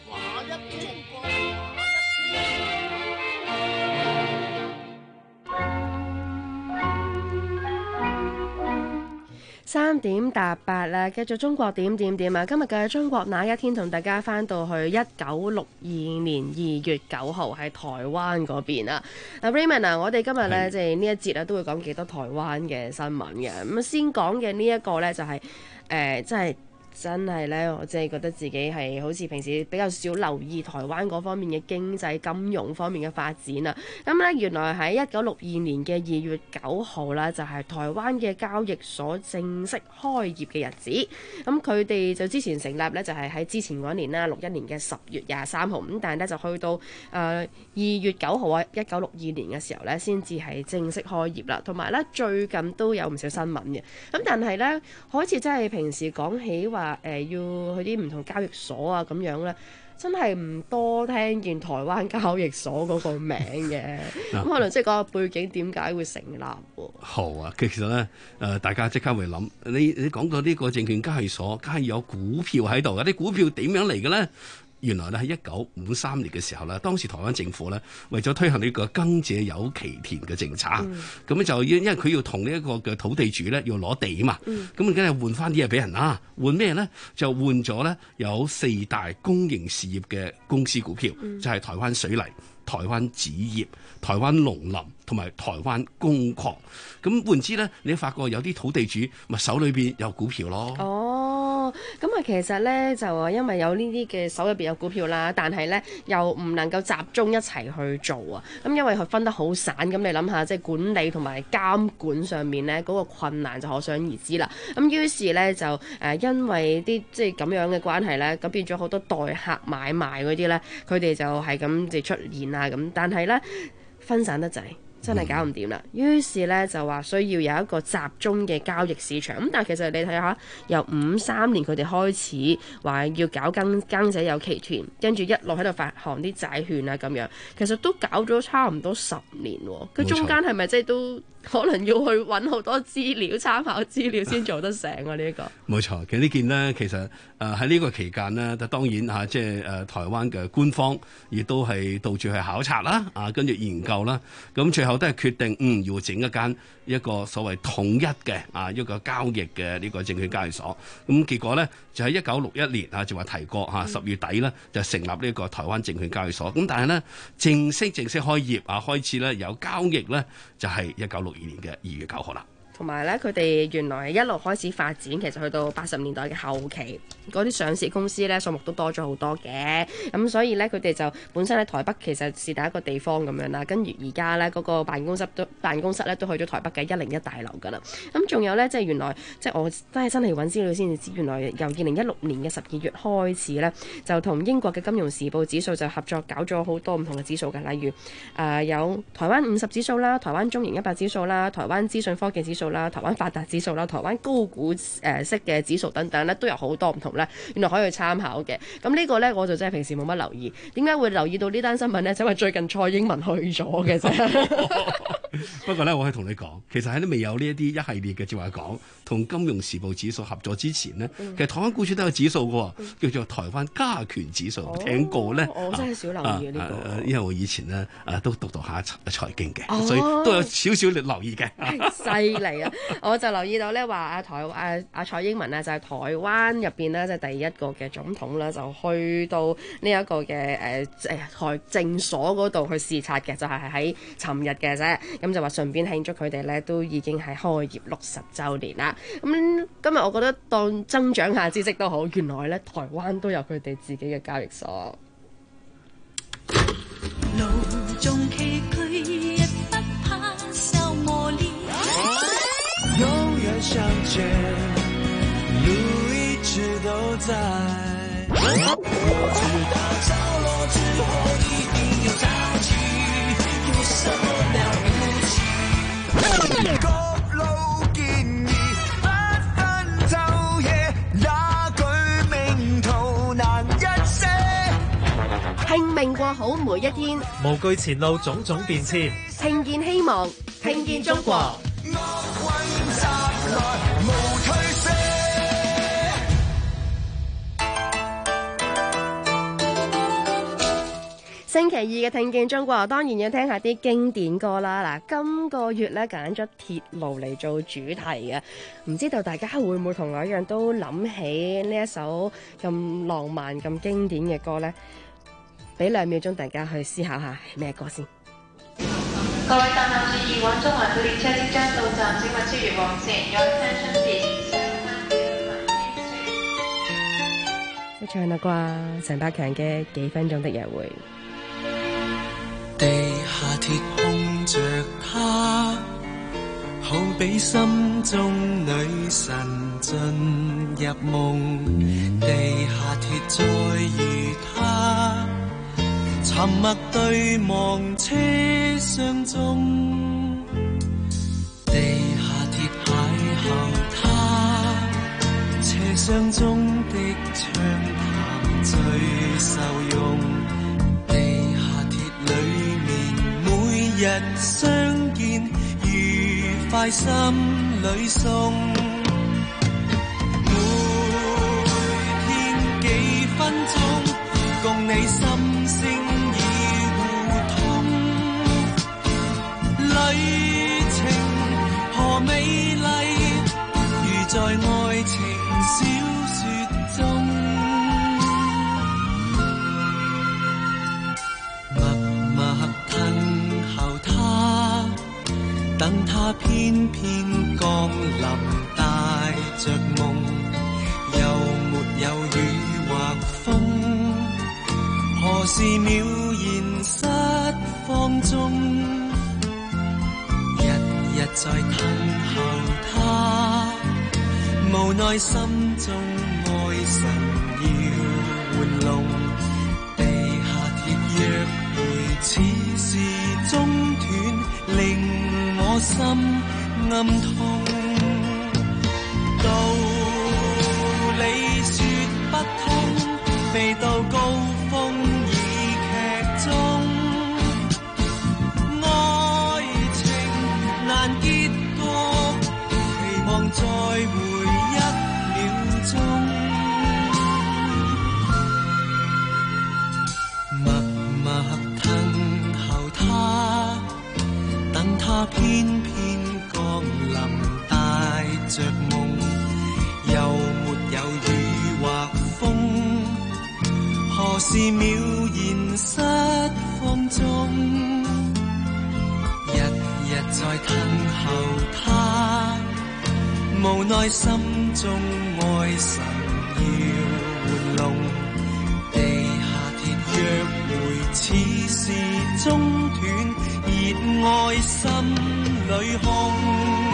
3點搭8啦，繼續中國點啊！今日嘅中國那一天同大家翻到去1962年2月9號喺台灣嗰邊啊。Raymond 啊，我哋今日咧即係呢一節啊都會講幾多台灣嘅新聞嘅。咁先講嘅呢一個咧就係真係咧，我真係覺得自己係好似平時比較少留意台灣嗰方面嘅經濟金融方面嘅發展啊。咁咧原來喺1962年嘅2月9號啦，就係台灣嘅交易所正式開業嘅日子。咁佢哋就之前成立咧，就係喺之前嗰年啦，61年嘅10月23號。咁但係咧就去到2月9號啊，1962年嘅時候咧，先至係正式開業啦。同埋咧最近都有唔少新聞嘅。咁但係咧，好似真係平時講起話要去啲唔同交易所啊咁樣咧，真係唔多聽見台灣交易所嗰個名嘅。咁可能即係個背景點解會成立喎？ 好啊，其實咧大家即刻會諗，你講到呢個證券交易所，梗係有股票喺度嘅，啲股票點樣嚟嘅咧？原來咧喺1953年嘅時候咧，當時台灣政府咧為咗推行呢個耕者有其田嘅政策，咁就因為佢要同呢一個嘅土地主咧要攞地啊嘛，咁梗係換翻啲嘢俾人啦。換咩咧？就換咗咧有4大公營事業嘅公司股票，就係台灣水泥、台灣紙業、台灣農林同埋台灣工礦。咁換之咧，你發覺有啲土地主咪手裏邊有股票咯。 咁啊，其實咧就話因為有呢啲嘅手入邊有股票啦，但係咧又唔能夠集中一齊去做啊。咁因為佢分得好散，咁你諗下，即係管理同埋監管上面咧嗰個困難就可想而知啦。咁於是咧就因為啲即係咁樣嘅關係咧，咁變咗好多代客買賣嗰啲咧，佢哋就係咁即係出現啊咁。但係咧分散得滯，真係搞唔掂啦，於是咧就話需要有一個集中嘅交易市場。咁但係其實你睇下，由53年佢哋開始話要搞耕者有其田，跟住一路喺度發行啲債券啊咁樣，其實都搞咗差唔多10年喎。佢中間係咪即係都可能要去揾好多資料、參考資料先做得成啊？呢一個冇錯，其實呢件呢，其實喺呢個期間呢，當然即係台灣嘅官方亦都係到處去考察啦，跟住研究啦，咁最後都係決定要整一個所謂統一嘅一個交易嘅呢個證券交易所。咁結果呢，就喺1961年就話提過10月底呢，就成立呢個台灣證券交易所。咁但係呢，正式開業開始呢，有交易呢，就係1962年嘅2月9號啦。 同埋咧佢哋原來一路開始發展，其實去到80年代嘅後期，嗰啲上市公司咧數目都多咗好多嘅。咁所以咧佢哋就本身喺台北其實是第一個地方咁樣啦，跟住而家咧嗰個辦公室咧都去咗台北嘅101大樓㗎啦。咁仲有咧即係原來即係我真係揾資料先至知，原來由2016年嘅12月開始咧，就同英國嘅金融時報指數就合作搞咗好多唔同嘅指數嘅，例如有台灣50指數啦、台灣中型100指數啦、台灣資訊科技指數啦、台灣發達指數啦、台灣高股息嘅指數等等咧，都有好多唔同咧，原來可以去參考嘅。咁呢個咧我就真係平時冇乜留意，點解會留意到呢單新聞咧？就因為最近蔡英文去咗嘅啫。 不過咧，我可以同你講，其實喺都未有呢一系列嘅，正話講同金融時報指數合作之前呢，其實台灣股市都有指數嘅，叫做台灣加權指數，聽過咧？ 我真係少留意呢個， 因為我以前呢都讀下財經嘅，所以都有少少留意嘅。 犀利啊！我就留意到咧話蔡英文呢，就係台灣入邊呢，即係第一個嘅總統啦，就去到呢一個嘅財政所嗰度去視察嘅，就係喺尋日嘅啫。咁就話順便慶祝佢哋咧都已經係開業60週年啦。咁今日我覺得當增長下知識都好，原來咧台灣都有佢哋自己嘅交易所。 路中崎嶇，也不怕受磨練。永遠相見，路一直都在。我知道着落之後一定有交集，有什麼了不起？各路建議，不分晝夜，也舉命途難一些。 拼命過好每一天， 無懼前路種種變遷， 聽見希望，聽見中國。星期二嘅聽見中國，當然要聽下啲經典歌啦。嗱，今個月咧揀咗鐵路嚟做主題嘅，唔知道大家會唔會同我一樣都諗起呢一首咁浪漫、咁經典嘅歌呢？俾2秒鐘大家去思考下係咩歌先。 各位搭客注意，往中環嘅列車即將到站，請勿超越黃線。Your attention please。 識唱啦啩，陳百強嘅幾分鐘的約會。 地下鐵空着她，好比心中女神進入夢。地下鐵再遇她，沉默對望車廂中。地下鐵邂逅她，車廂中的暢談最受用。日相見，愉快心裏送。每天幾分鐘，共你心聲已互通。旅程何美麗，如在愛情小說中。等他偏偏降臨，帶着夢，又沒有雨或風。何時渺然失放縱，日日在等候他，無奈心中愛神要玩弄。地下鐵約會似是中斷，令我心暗痛，道理說不通，未到高峰已劇終，愛情難結局，期望再會1秒鐘，默默等候他。等他偏偏降臨，帶着夢，又沒有雨或風。何時渺然失放縱，日日在等候他。 無奈心中愛神要玩弄，地下鐵約會似是中斷，熱愛心裏空。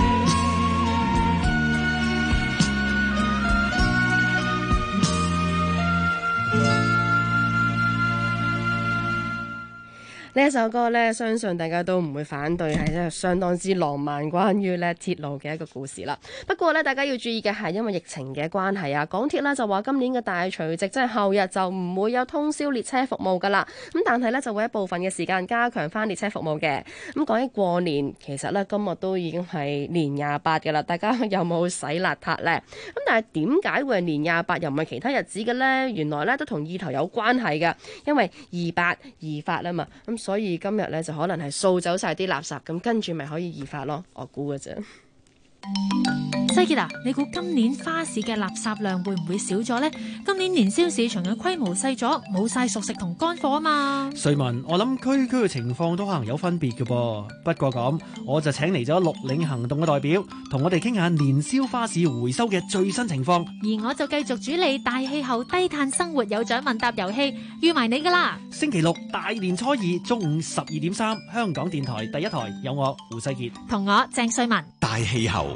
呢一首歌呢，相信大家都唔會反對，係真係相當之浪漫，關於呢鐵路嘅一個故事啦。不過呢，大家要注意嘅係因為疫情嘅關係啊，港鐵呢就話今年嘅大除夕即係後日就唔會有通宵列車服務噶啦。咁但係呢，就會一部分嘅時間加強翻列車服務嘅。咁講起過年，其實呢，今日都已經係年28嘅啦，大家有冇洗邋遢呢？咁但係點解會係年28又唔係其他日子嘅呢？原來呢，都同意頭有關係㗎，因為28易發啊嘛。咁所以今日咧就可能係掃走晒啲垃圾，咁跟住咪可以易發咯，我估嘅啫。 西傑啊，你估今年花市嘅垃圾量會唔會少咗呢？今年年宵市場嘅規模細咗，冇晒熟食同乾貨啊嘛。 瑞文，我諗區區嘅情況都可能有分別嘅噃。不過咁，我就請嚟咗綠領行動嘅代表，同我哋傾下年宵花市回收嘅最新情況。 而我就繼續主理大氣候低碳生活有獎問答遊戲，預埋你噶啦。 星期六大年初2中午12.3，香港電台第一台有我胡世傑同我鄭瑞文。 大氣候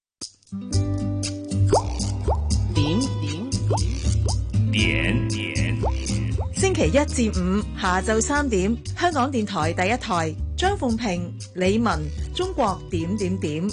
點星期一至五下晝3點，香港電台第一台，張鳳平、李文，中國點點點。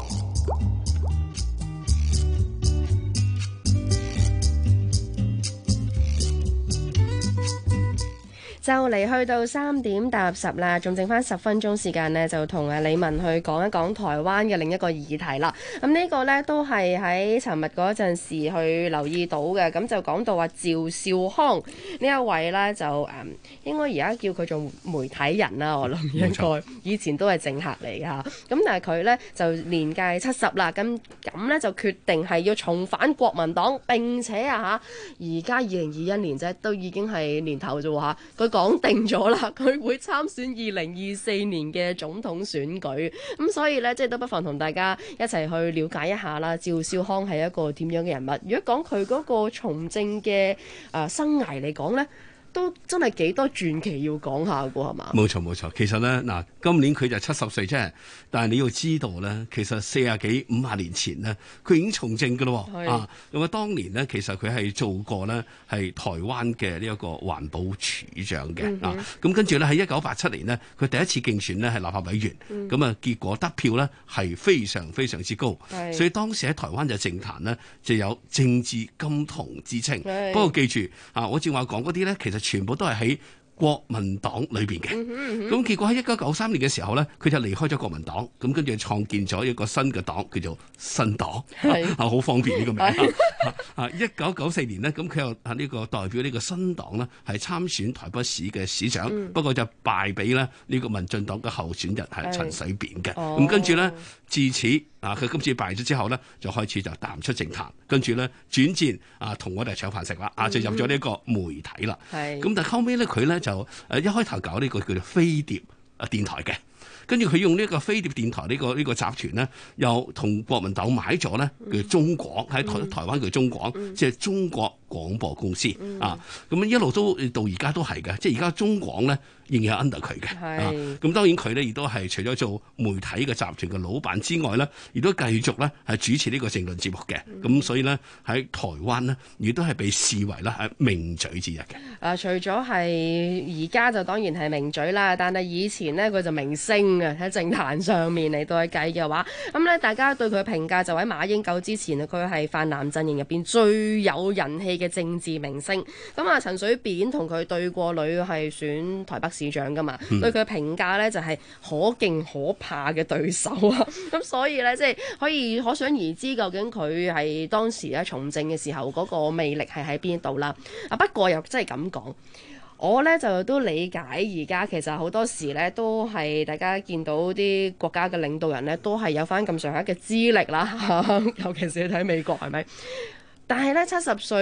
就嚟去到3點踏入10啦，仲剩翻10分鐘時間呢，就同李文去講一講台灣嘅另一個議題啦。咁呢個呢，都係喺尋日嗰陣時去留意到嘅，咁就講到話趙少康呢一位呢，就應該而家叫佢做媒體人啦，我諗應該以前都係政客嚟㗎。咁但係佢呢，就年屆70啦，咁呢，就決定係要重返國民黨，並且而家2021年啫，都已經係年頭啫喎，佢講定咗啦，佢會參選2024年嘅總統選舉，咁所以呢，即係都不妨同大家一齊去了解一下啦。趙少康係一個點樣嘅人物？如果講佢嗰個從政嘅生涯嚟講呢，都真係幾多傳奇要講下㗎，係嘛？ 冇錯，其實呢，嗱，今年佢就70歲啫，但係你要知道呢，其實40幾50年前呢，佢已經從政㗎咯。咁當年呢，其實佢係做過呢，係台灣嘅呢一個環保署長嘅。咁跟住呢，喺1987年呢，佢第一次競選呢係立法委員，咁結果得票呢係非常非常之高，所以當時喺台灣嘅政壇呢，就有政治金童之稱。不過記住我正話講嗰啲呢，其實全部都係喺國民黨裏邊嘅。咁結果喺1993年嘅時候呢，佢就離開咗國民黨，咁跟住創建咗一個新嘅黨，叫做新黨，好方便呢個名。1994年呢，咁佢又呢個代表呢個新黨呢，係參選台北市嘅市長，不過就敗俾呢個民進黨嘅候選人係陳水扁嘅。咁跟住呢，自此佢今次敗咗之後呢，就開始就淡出政壇，跟住呢轉戰同我哋搶飯食啦，就入咗呢個媒體啦。咁但係後尾呢，佢呢就一開頭搞呢個叫做飛碟電台嘅，跟住佢用呢個飛碟電台呢個集團呢，又同國民黨買咗呢叫中廣，喺台灣叫中廣，即係中國廣播公司。咁一路都到而家都係嘅，即係而家中廣呢仍然係 under 佢嘅。咁當然佢呢亦都係除咗做媒體嘅集團嘅老闆之外呢，亦都繼續呢係主持呢個政論節目嘅。咁所以呢，喺台灣呢，亦都係被視為呢係名嘴之一嘅。 除咗係而家就當然係名嘴啦，但係以前呢，佢就明星啊，喺政壇上面嚟到去計嘅話，咁呢大家對佢嘅評價就喺馬英九之前，佢係泛藍陣營入邊最有人氣嘅政治明星。咁陳水扁同佢對過女係選台北市長噶嘛，對佢嘅評價呢就係可敬可怕嘅對手啊。咁所以呢，即係可想而知，究竟佢係當時咧從政嘅時候嗰個魅力係喺邊度啦。不過又真係咁講，我呢就都理解而家其實好多時呢都係大家見到啲國家嘅領導人呢都係有翻咁上下嘅資歷啦，尤其是你睇美國係咪？但係呢70歲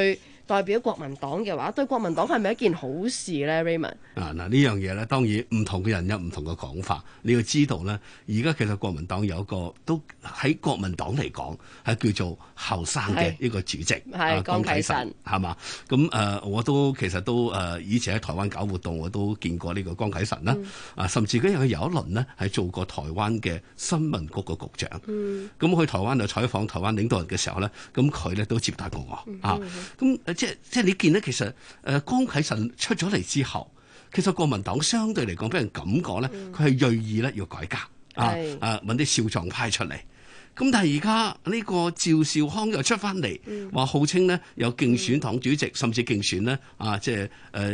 代表國民黨嘅話，對國民黨係咪一件好事咧 Raymond？ 嗱呢樣嘢咧，當然唔同嘅人有唔同嘅講法。你要知道咧，而家其實國民黨有一個都喺國民黨嚟講係叫做後生嘅一個主席， 係江啟臣係嘛？咁我都其實都以前喺台灣搞活動，我都見過呢個江啟臣啦。甚至佢有一輪呢係做過台灣嘅新聞局嘅局長。咁去台灣去採訪台灣領導人嘅時候咧，咁佢咧都接待過我咁即係你見咧，其實江啟臣出咗嚟之後，其實國民黨相對嚟講俾人感覺咧，佢係銳意咧要改革揾啲少壯派出嚟。咁但係而家呢個趙少康又出翻嚟，話號稱呢有競選黨主席，甚至競選呢即係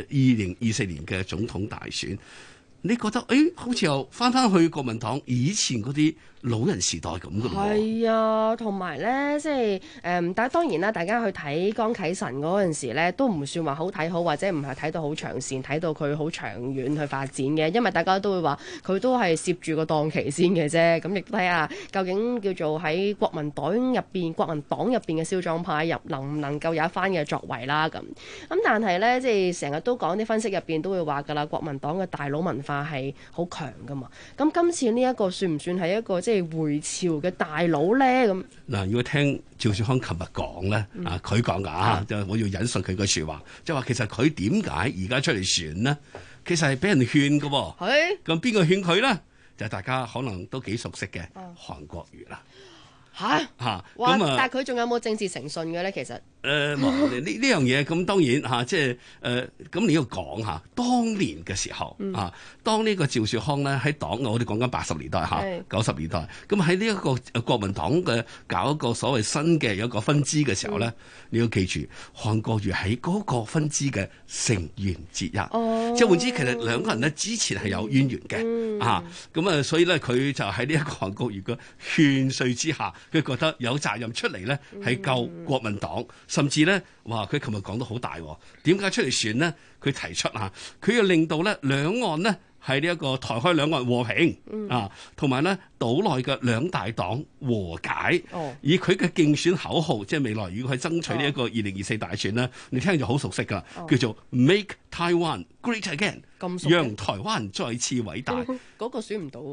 2024年嘅總統大選。你覺得好似又翻去國民黨以前嗰啲老人時代咁嘅咯？ 係啊，同埋咧，即係但係當然啦，大家去睇江啟臣嗰陣時咧，都唔算話好睇好，或者唔係睇到好長線，睇到佢好長遠去發展嘅。因為大家都會話佢都係攝住個檔期先嘅啫。咁亦都睇下究竟叫做喺國民黨入邊嘅少壯派能唔能夠有一番嘅作為啦。咁但係咧，即係成日都講啲分析入邊都會話㗎啦，國民黨嘅大佬文化係好強㗎嘛。咁今次呢一個算唔算係一個即係回潮嘅大佬咧？咁嗱，如果聽趙少康琴日講咧，佢講㗎就我要引述佢嘅説話，即係話其實佢點解而家出嚟選呢？其實係俾人勸㗎喎。係咁邊個勸佢咧？就係大家可能都幾熟悉嘅韓國瑜啦。 哇！但係佢仲有冇政治誠信嘅咧？其實呢樣嘢咁當然即係咁你要講下當年嘅時候當呢個趙少康咧喺黨，我哋講緊80年代90年代，咁喺呢一個國民黨嘅搞一個所謂新嘅有一個分支嘅時候咧，你要記住韓國瑜喺嗰個分支嘅成員之一，即係換之其實兩個人咧之前係有淵源嘅咁所以咧佢就喺呢一個韓國瑜嘅勸說之下。佢覺得有責任出嚟咧，係救國民黨，甚至咧，哇！佢琴日講得好大，點解出嚟選呢？佢提出佢要令到咧兩岸呢係呢一個台海兩岸和平同埋咧島內嘅兩大黨和解。以佢嘅競選口號，即係未來如果係爭取呢一個2024大選呢，你聽就好熟悉㗎，叫做 Make Taiwan Great Again， 讓台灣再次偉大。 嗰個選唔到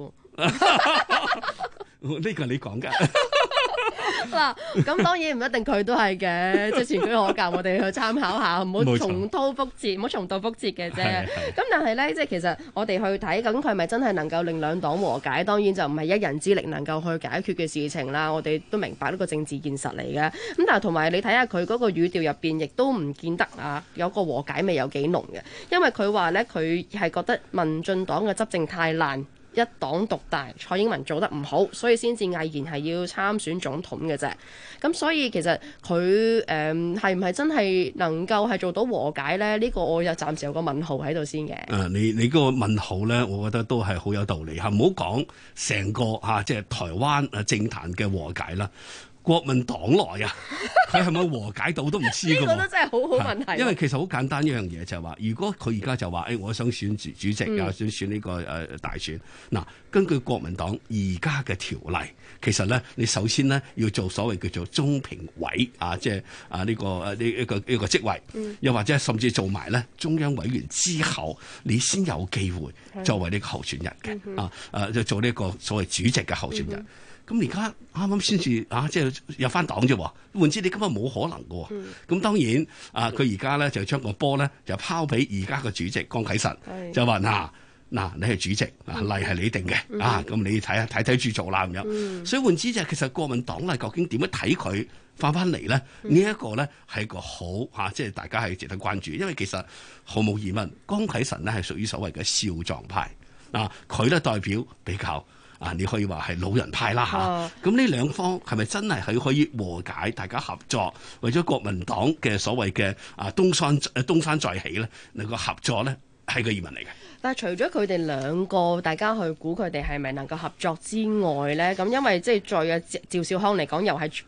呢個你講㗎。 嗱，咁當然唔一定佢都係嘅，即係前車可鑑，我哋去參考下，唔好重蹈覆轍，唔好重蹈覆轍嘅啫。咁但係咧，即係其實我哋去睇，究竟佢係咪真係能夠令兩黨和解？當然就唔係一人之力能夠去解決嘅事情啦。我哋都明白呢個政治現實嚟嘅。咁但係同埋你睇下佢嗰個語調入邊，亦都唔見得有個和解味有幾濃嘅，因為佢話咧佢係覺得民進黨嘅執政太爛。一黨獨大，蔡英文做得唔好，所以先至毅然係要參選總統嘅啫。咁所以其實佢係唔係真係能夠係做到和解咧？呢個我又暫時有個問號喺度先嘅。 你嗰個問號咧，我覺得都係好有道理嚇。唔好講成個即係台灣政壇嘅和解啦。國民黨內佢係咪和解到都唔知㗎喎？呢個都真係好好問題。 因為其實好簡單一樣嘢就係話，如果佢而家就話我想選主席想選呢個大選。嗱，根據國民黨而家嘅條例，其實咧你首先咧要做所謂叫做中評委即係呢個職位，又或者甚至做埋咧中央委員之後，你先有機會作為呢個候選人嘅就做呢個所謂主席嘅候選人。咁而家啱啱先至即係有翻黨啫，換之你根本冇可能嘅。咁當然佢而家咧就將個波咧就拋俾而家嘅主席江啟臣，就話嗱你係主席，例係你定嘅咁你睇住做啦咁樣。所以換之就其實國民黨咧究竟點樣睇佢翻嚟咧？呢一個咧係個好即係大家係值得關注，因為其實毫無疑問，江啟臣咧係屬於所謂嘅少壯派佢咧代表比較。你可以話係老人派啦咁呢兩方係咪真係可以和解，大家合作，為咗國民黨嘅所謂嘅東山再起咧，能夠合作咧係個疑問嚟嘅。 但係除咗佢哋兩個，大家去估佢哋係咪能夠合作之外咧，咁因為即係在趙少康嚟講，又係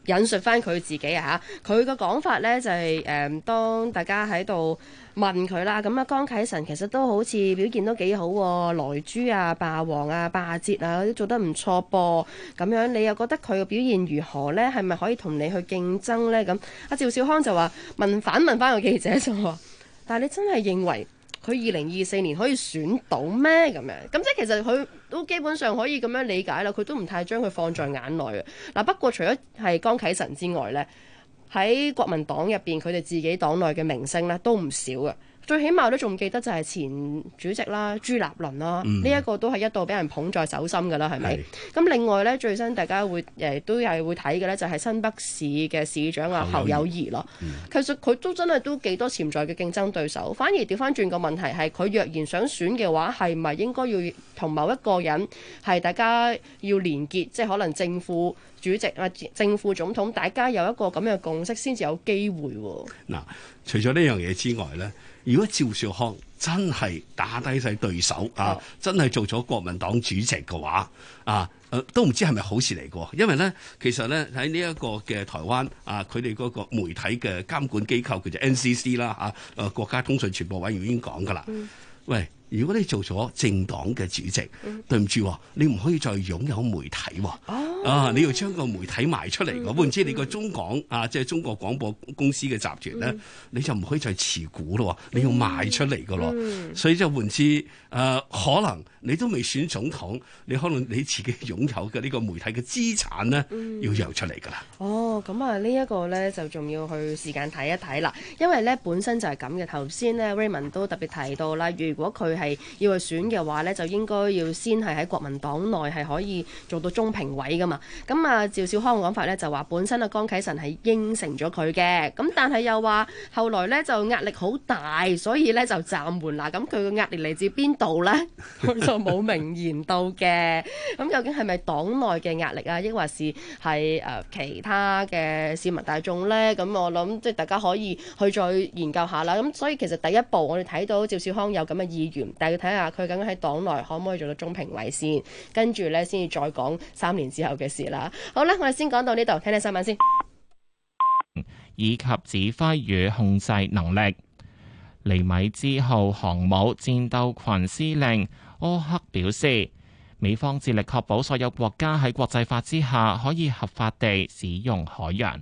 引述翻佢自己啊嚇，佢嘅講法咧就係當大家喺度問佢啦，咁啊江啟臣其實都好似表現都幾好喎，萊豬啊、霸王啊、霸捷啊嗰啲做得唔錯噃，咁樣你又覺得佢嘅表現如何呢？係咪可以同你去競爭呢？咁阿趙少康就話反問翻個記者就話，但係你真係認為佢2024年可以選到咩？咁樣咁即係其實佢都基本上可以咁樣理解啦，佢都唔太將佢放在眼內嘅。嗱，不過除咗係江啟臣之外呢，喺國民黨入邊佢哋自己黨內嘅明星呢都唔少嘅。最起碼都仲記得就係前主席啦，朱立倫啦，呢一個都係一度俾人捧在手心㗎啦，係咪？咁另外呢，最新大家會都係會睇嘅呢，就係新北市嘅市長啊侯友宜咯。其實佢都真係都幾多潛在嘅競爭對手，反而調翻轉個問題係佢若然想選嘅話，係咪應該要同某一個人係大家要連結，即係可能正副主席啊、正副總統，大家有一個咁樣嘅共識先至有機會喎。 嗱，除咗呢樣嘢之外呢，如果趙少康真係打低晒對手啊，真係做咗國民黨主席嘅話啊，都唔知係咪好事嚟嘅。因為呢，其實呢，喺呢一個嘅台灣啊，佢哋嗰個媒體嘅監管機構叫做 NCC 啦嚇，國家通訊傳播委員會已經講㗎啦。喂，如果你做咗政黨嘅主席，對唔住，你唔可以再擁有媒體喎。你要將個媒體賣出嚟。換言之，你個中廣啊，即係中國廣播公司嘅集團咧，你就唔可以再持股咯，你要賣出嚟噶咯。所以就換之可能你都未選總統，你可能你自己擁有嘅呢個媒體嘅資產咧，要讓出嚟噶啦。 咁啊，呢一個咧就仲要去時間睇一睇啦。因為咧本身就係咁嘅。頭先咧 Raymond 都特別提到啦，如果佢係要去選嘅話咧，就應該要先係喺國民黨內係可以做到中評委噶嘛。咁啊，趙少康嘅講法咧就話本身啊江啟臣係應承咗佢嘅，咁但係又話後來咧就壓力好大，所以咧就暫緩啦。咁佢嘅壓力嚟自邊度咧？佢就冇明言到嘅。咁究竟係咪黨內嘅壓力啊，抑或是係其他嘅市民大眾咧？咁我諗即係大家可以去再研究下啦。咁所以其實第一步我哋睇到趙少康有咁嘅意願，但係要睇下佢究竟喺黨內可唔可以做到中評委先，跟住咧先至再講3年之後嘅事啦。好啦，我哋先講到呢度，聽聽新聞先。 以及指揮與控制能力。尼米茲號航母戰鬥群司令柯克表示，美方致力確保所有國家喺國際法之下可以合法地使用海洋。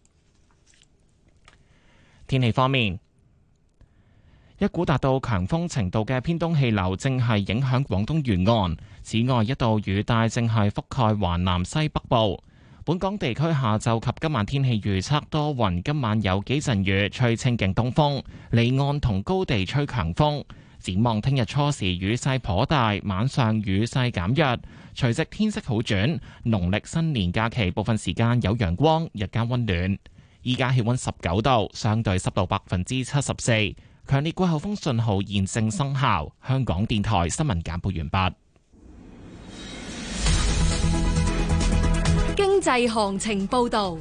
天氣方面，一股達到強風程度嘅偏東氣流正係影響廣東沿岸，此外一道雨帶正係覆蓋華南西北部。本港地區下晝及今晚天氣預測多雲，今晚有幾陣雨，吹清勁東風，離岸同高地吹強風。展望聽日初時雨勢頗大，晚上雨勢減弱，除夕天色好轉。農曆新年假期部分時間有陽光，日間溫暖。依家氣溫19度，相對濕度74%，強烈季候風信號現正生效。香港電台新聞簡報完畢。 經濟行情報導。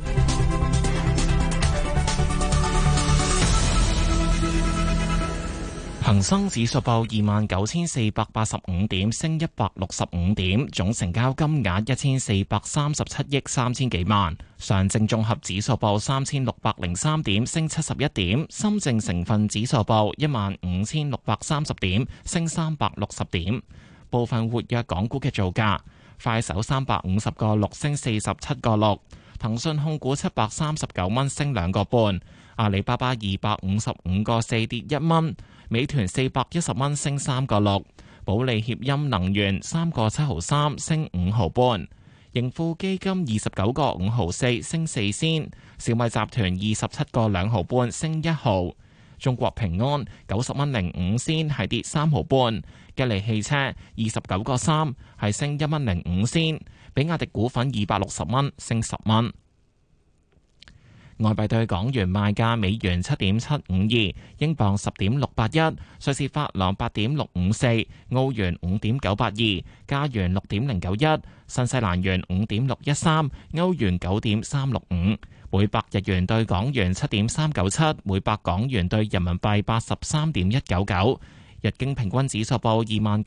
恒生指數報29,485點，升165點，總成交金額1437億3千幾萬。上證綜合指數報3603點，升71點。深證成分指數報15,630點，升360點。部分活躍港股嘅造價：快手350個6升47個6，騰訊控股739蚊升2個半，阿里巴巴255個4跌1蚊。美團410蚊升3個6，保利協鑫能源3個7毫3升5毫半，盈富基金29個5毫4升4仙，小米集團27個2毫半升1毫，中國平安90蚊05仙係跌3毫半，吉利汽車29個3係升1蚊05仙，比亞迪股份260蚊升10蚊。外幣對港元賣價：美元7.752，英鎊10.681，瑞士法郎8.654，澳元5.982，加元6.091，新西蘭元5.613，歐元9.365，每百日元對港元7.397，每百港元對人民幣83.199， 日經平均指數報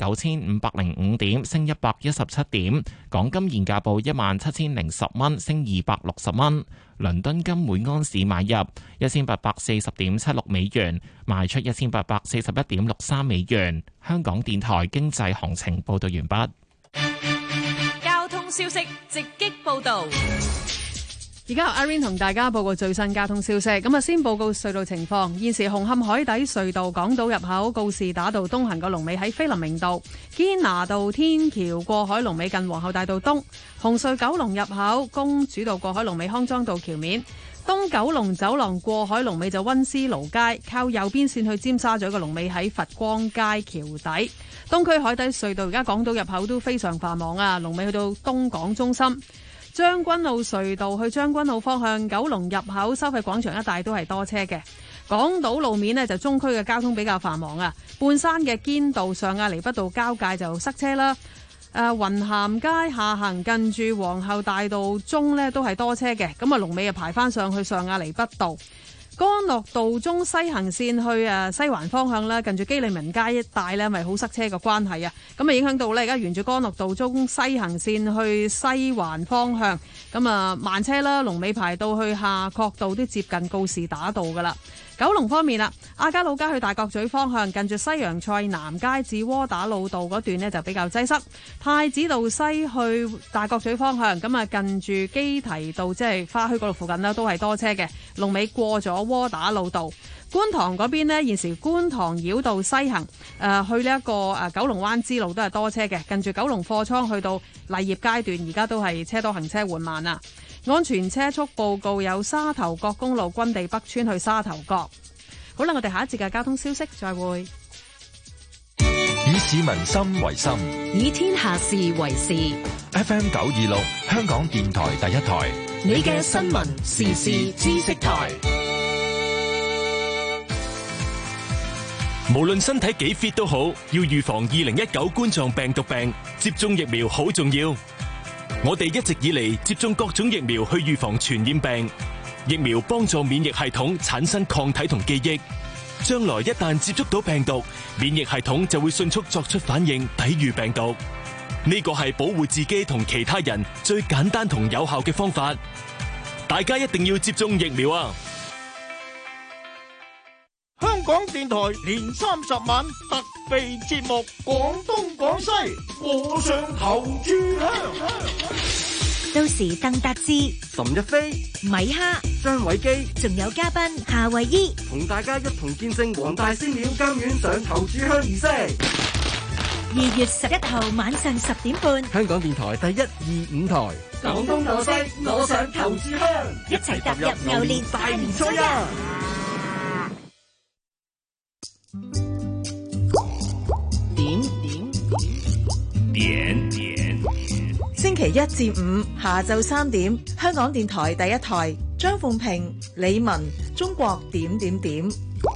29,505點，升117點。港金現價報17,010蚊，升260蚊。倫敦金每安士買入1840.76美元，賣出1841.63美元。香港電台經濟行情報道完畢。 交通消息直擊報道。 而家由 Irene 同大家報告最新交通消息。咁啊，先報告隧道情況。現時紅磡海底隧道港島入口告士打道東行個龍尾喺菲林明道，堅拿道天橋過海龍尾近皇后大道東。紅隧九龍入口公主道過海龍尾康莊道橋面。東九龍走廊過海龍尾就溫思勞街，靠右邊線去尖沙咀嘅龍尾喺佛光街橋底。東區海底隧道而家港島入口都非常繁忙啊，龍尾去到東港中心。將軍澳隧道去將軍澳方向九龍入口收費廣場一帶都係多車嘅。港島路面呢，就中區嘅交通比較繁忙啊，半山嘅堅道上亞厘畢道交界就塞車啦。雲咸街下行近住皇后大道中呢都係多車嘅，咁啊龍尾啊排翻上去上亞厘畢道。干諾道中西行線去西環方向啦，近住基利文街一帶呢，咪好塞車嘅關係啊，咁啊影響到呢，而家沿住干諾道中西行線去西環方向，咁啊慢車啦，龍尾排到去夏慤道都接近告士打道噶啦。九龍方面啦，亞皆老街去大角咀方向，近住西洋菜南街至窩打老道嗰段呢就比較擠塞。太子道西去大角咀方向，咁啊近住基提道即係花墟嗰度附近呢都係多車嘅，龍尾過咗窩打老道。觀塘嗰邊呢，現時觀塘繞道西行去呢一個九龍灣支路都係多車嘅，近住九龍貨倉去到麗業階段而家都係車多行車緩慢啊。安全車速報告有沙頭角公路軍地北村去沙頭角。好啦，我哋下一節嘅交通消息再會。 以市民心為心， 以天下事為事。 FM 926香港電台第一台， 你嘅新聞時事知識台。 無論身體幾 fit 都好，要預防2019冠狀病毒病，接種疫苗好重要。我哋一直以嚟接種各種疫苗去預防傳染病，疫苗幫助免疫系統產生抗體同記憶，將來一旦接觸到病毒，免疫系統就會迅速作出反應，抵禦病毒。呢個係保護自己同其他人最簡單同有效嘅方法，大家一定要接種疫苗啊！ 香港電台年30晚特備節目，廣東廣西和尚頭炷香。 到時鄧達志、 岑日飛、 米哈、 張偉基， 仲有嘉賓夏慧伊， 同大家一同見證黃大仙廟監院上頭炷香儀式。 2月11號晚上10點半， 香港電台第1、2、5台，廣東廣西我上頭炷香， 一齊踏入牛年大年初一。 點星期一至五下晝3點，香港電台第一台，張鳳平、李文，中國點點點。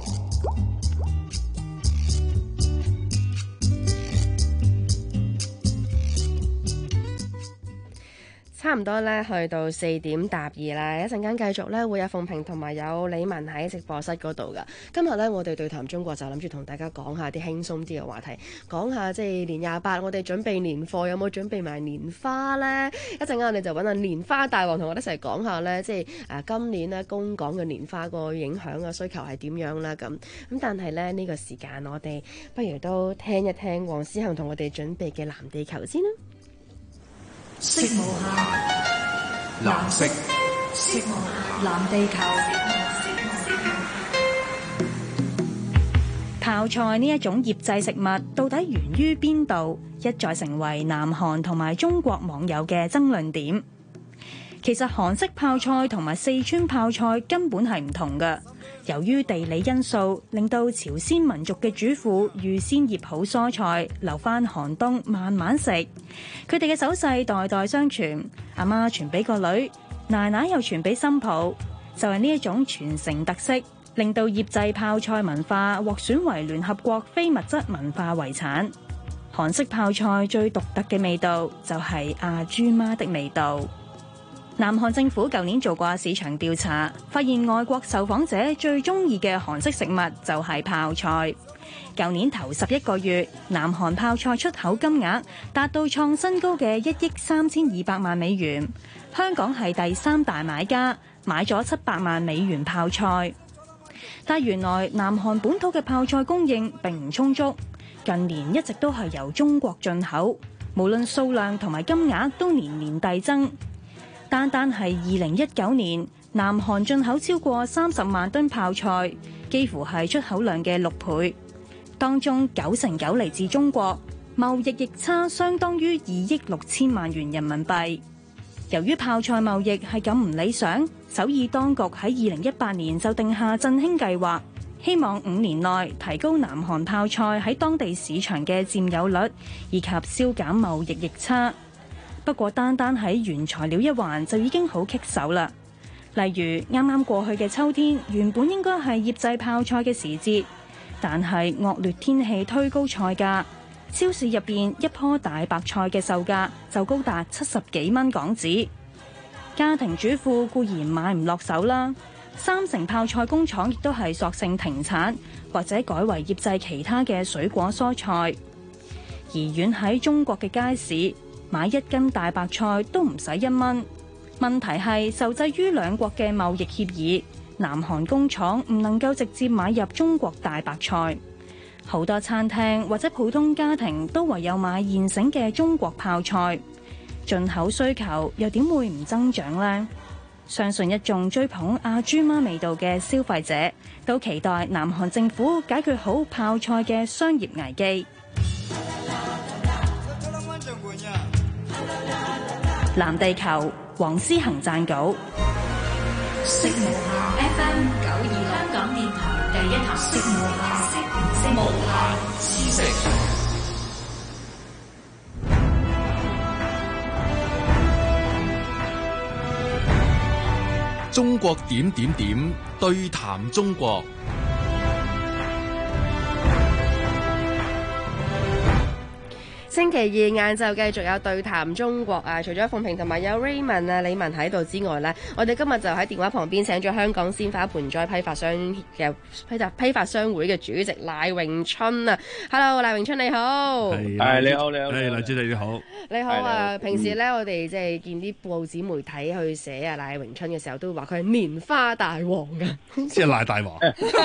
差唔多咧，去到4點答2啦。一陣間繼續咧，會有鳳平同埋有李文喺直播室嗰度噶。今日咧，我哋對談中國就諗住同大家講下啲輕鬆啲嘅話題，講下即係年28，我哋準備年貨有冇準備埋年花呢？一陣間我哋就揾下年花大王同我哋一齊講下咧，即係今年咧供港嘅年花個影響啊需求係點樣啦咁。但係咧呢個時間，我哋不如都聽一聽黃思恒同我哋準備嘅藍地球先啦。 色無限，藍色，色無限，藍地球。 泡菜呢一種醃製食物到底源於邊度，一再成為南韓同埋中國網友嘅爭論點。其實韓式泡菜同埋四川泡菜根本係唔同嘅。由於地理因素，令到朝鮮民族嘅主婦預先醃好蔬菜，留返寒冬慢慢食。佢哋嘅手勢代代相傳，阿媽傳俾個女，奶奶又傳俾新抱，就係呢一種傳承特色，令到醃製泡菜文化獲選為聯合國非物質文化遺產。韓式泡菜最獨特嘅味道就係阿朱媽的味道。 南韓政府舊年做過市場調查，發現外國受訪者最中意嘅韓式食物就係泡菜。舊年頭11個月，南韓泡菜出口金額達到創新高嘅1億3200萬美元，香港係第3大買家，買咗700萬美元泡菜。但原來南韓本土嘅泡菜供應並唔充足，近年一直都係由中國進口，無論數量同埋金額都年年遞增。單係2019年，南韓進口超過30萬噸泡菜，幾乎係出口量嘅6倍。當中99%嚟自中國，貿易逆差相當於2億6千萬元人民幣。由於泡菜貿易係咁唔理想，首爾當局喺2018年就定下振興計劃，希望5年內提高南韓泡菜喺當地市場嘅佔有率，以及消減貿易逆差。不過單喺原材料一環就已經好棘手啦。例如啱啱過去嘅秋天，原本應該係醃製泡菜嘅時節，但係惡劣天氣推高菜價，超市入邊一棵大白菜嘅售價就高達70幾蚊港紙。家庭主婦固然買唔落手啦，3成泡菜工廠亦都係索性停產，或者改為醃製其他嘅水果蔬菜。而遠喺中國嘅街市，買1斤大白菜都唔使1蚊。問題係受制於兩國嘅貿易協議，南韓工廠唔能夠直接買入中國大白菜，好多餐廳或者普通家庭都唯有買現成嘅中國泡菜。進口需求又點會唔增長呢？相信一眾追捧阿豬媽味道嘅消費者都期待南韓政府解決好泡菜嘅商業危機。藍地球，黃思恒撰稿。 FM 92香港電台第一台，無限知識。 中國點對談中國。 星期二晏晝繼續有對談中國啊！除咗鳳萍同埋有 Raymond 啊、李文喺度之外呢，我哋今日就喺電話旁邊請咗香港鮮花盆栽批發商嘅批發商會嘅主席賴榮春啊 ！Hello， 賴榮春你好。 係你好， 賴主席你好。 你好啊！平時呢，我哋即係見啲報紙媒體去寫啊賴榮春嘅時候，都會話佢係棉花大王㗎。 即係賴大王。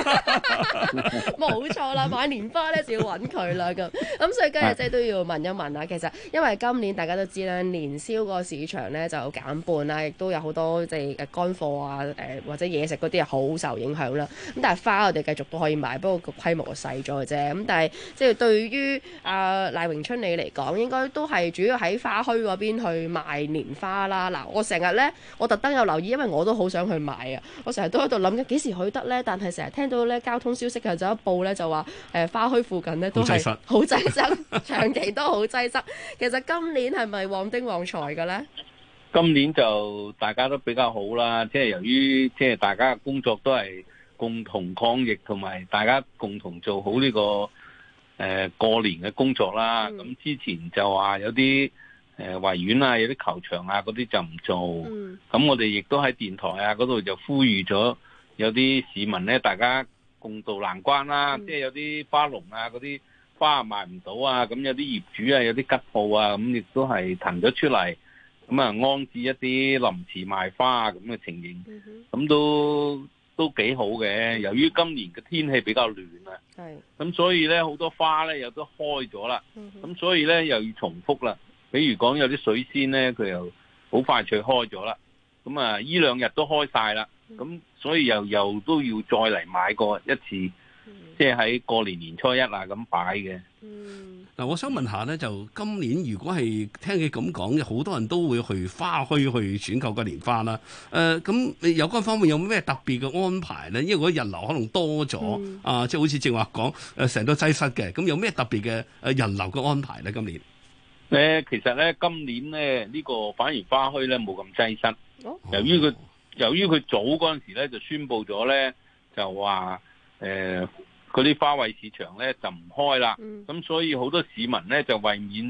冇錯啦，買年花呢就要揾佢啦咁。咁所以今日即係都要問一問啊，其實因為今年大家都知啦，年宵個市場咧就減半啦，亦都有好多即係乾貨啊，或者嘢食嗰啲係好受影響啦。咁但係花我哋繼續都可以買，不過個規模細咗嘅啫。咁但係即係對於賴榮春你嚟講，應該都係主要喺花墟嗰邊去賣年花啦。嗱，我成日咧，我特登有留意，因為我都好想去買啊。我成日都喺度諗緊幾時去得咧，但係成日聽到咧交通消息就一報咧就話花墟附近咧都係好擠塞，長期都好擠塞。其實今年係咪旺丁旺財嘅咧？ 今年就大家都比較好啦，即係由於即係大家嘅工作都係共同抗疫，同埋大家共同做好呢個過年嘅工作啦。咁之前就話有啲維園啊，有啲球場啊嗰啲就唔做。咁我哋亦都喺電台啊嗰度就呼籲咗有啲市民咧，大家共度難關啦。即係有啲花農啊嗰啲花賣唔到啊，咁有啲業主啊，有啲吉鋪啊，咁亦都係騰咗出嚟，咁啊安置一啲臨時賣花啊咁嘅情形，咁都幾好嘅。由於今年嘅天氣比較暖啊，咁所以咧好多花咧又都開咗啦，咁所以咧又要重複啦。比如講有啲水仙咧，佢又好快脆開咗啦，咁啊依兩日都開晒啦，咁所以又都要再嚟買過一次。即係喺過年年初一啊咁擺嘅。 嗱，我想問下呢，就今年如果係聽你咁講，好多人都會去花墟去選購個年花啦。咁有關方面有咩特別嘅安排呢？因為如果人流可能多咗，即係好似正話講，成都擠塞嘅。咁有咩特別嘅人流嘅安排呢？今年？ 其實呢，今年呢，呢個反而花墟呢冇咁擠塞。由於佢早嗰陣時呢就宣布咗呢，就話嗰啲花卉市場咧就唔開啦，咁所以好多市民咧就為免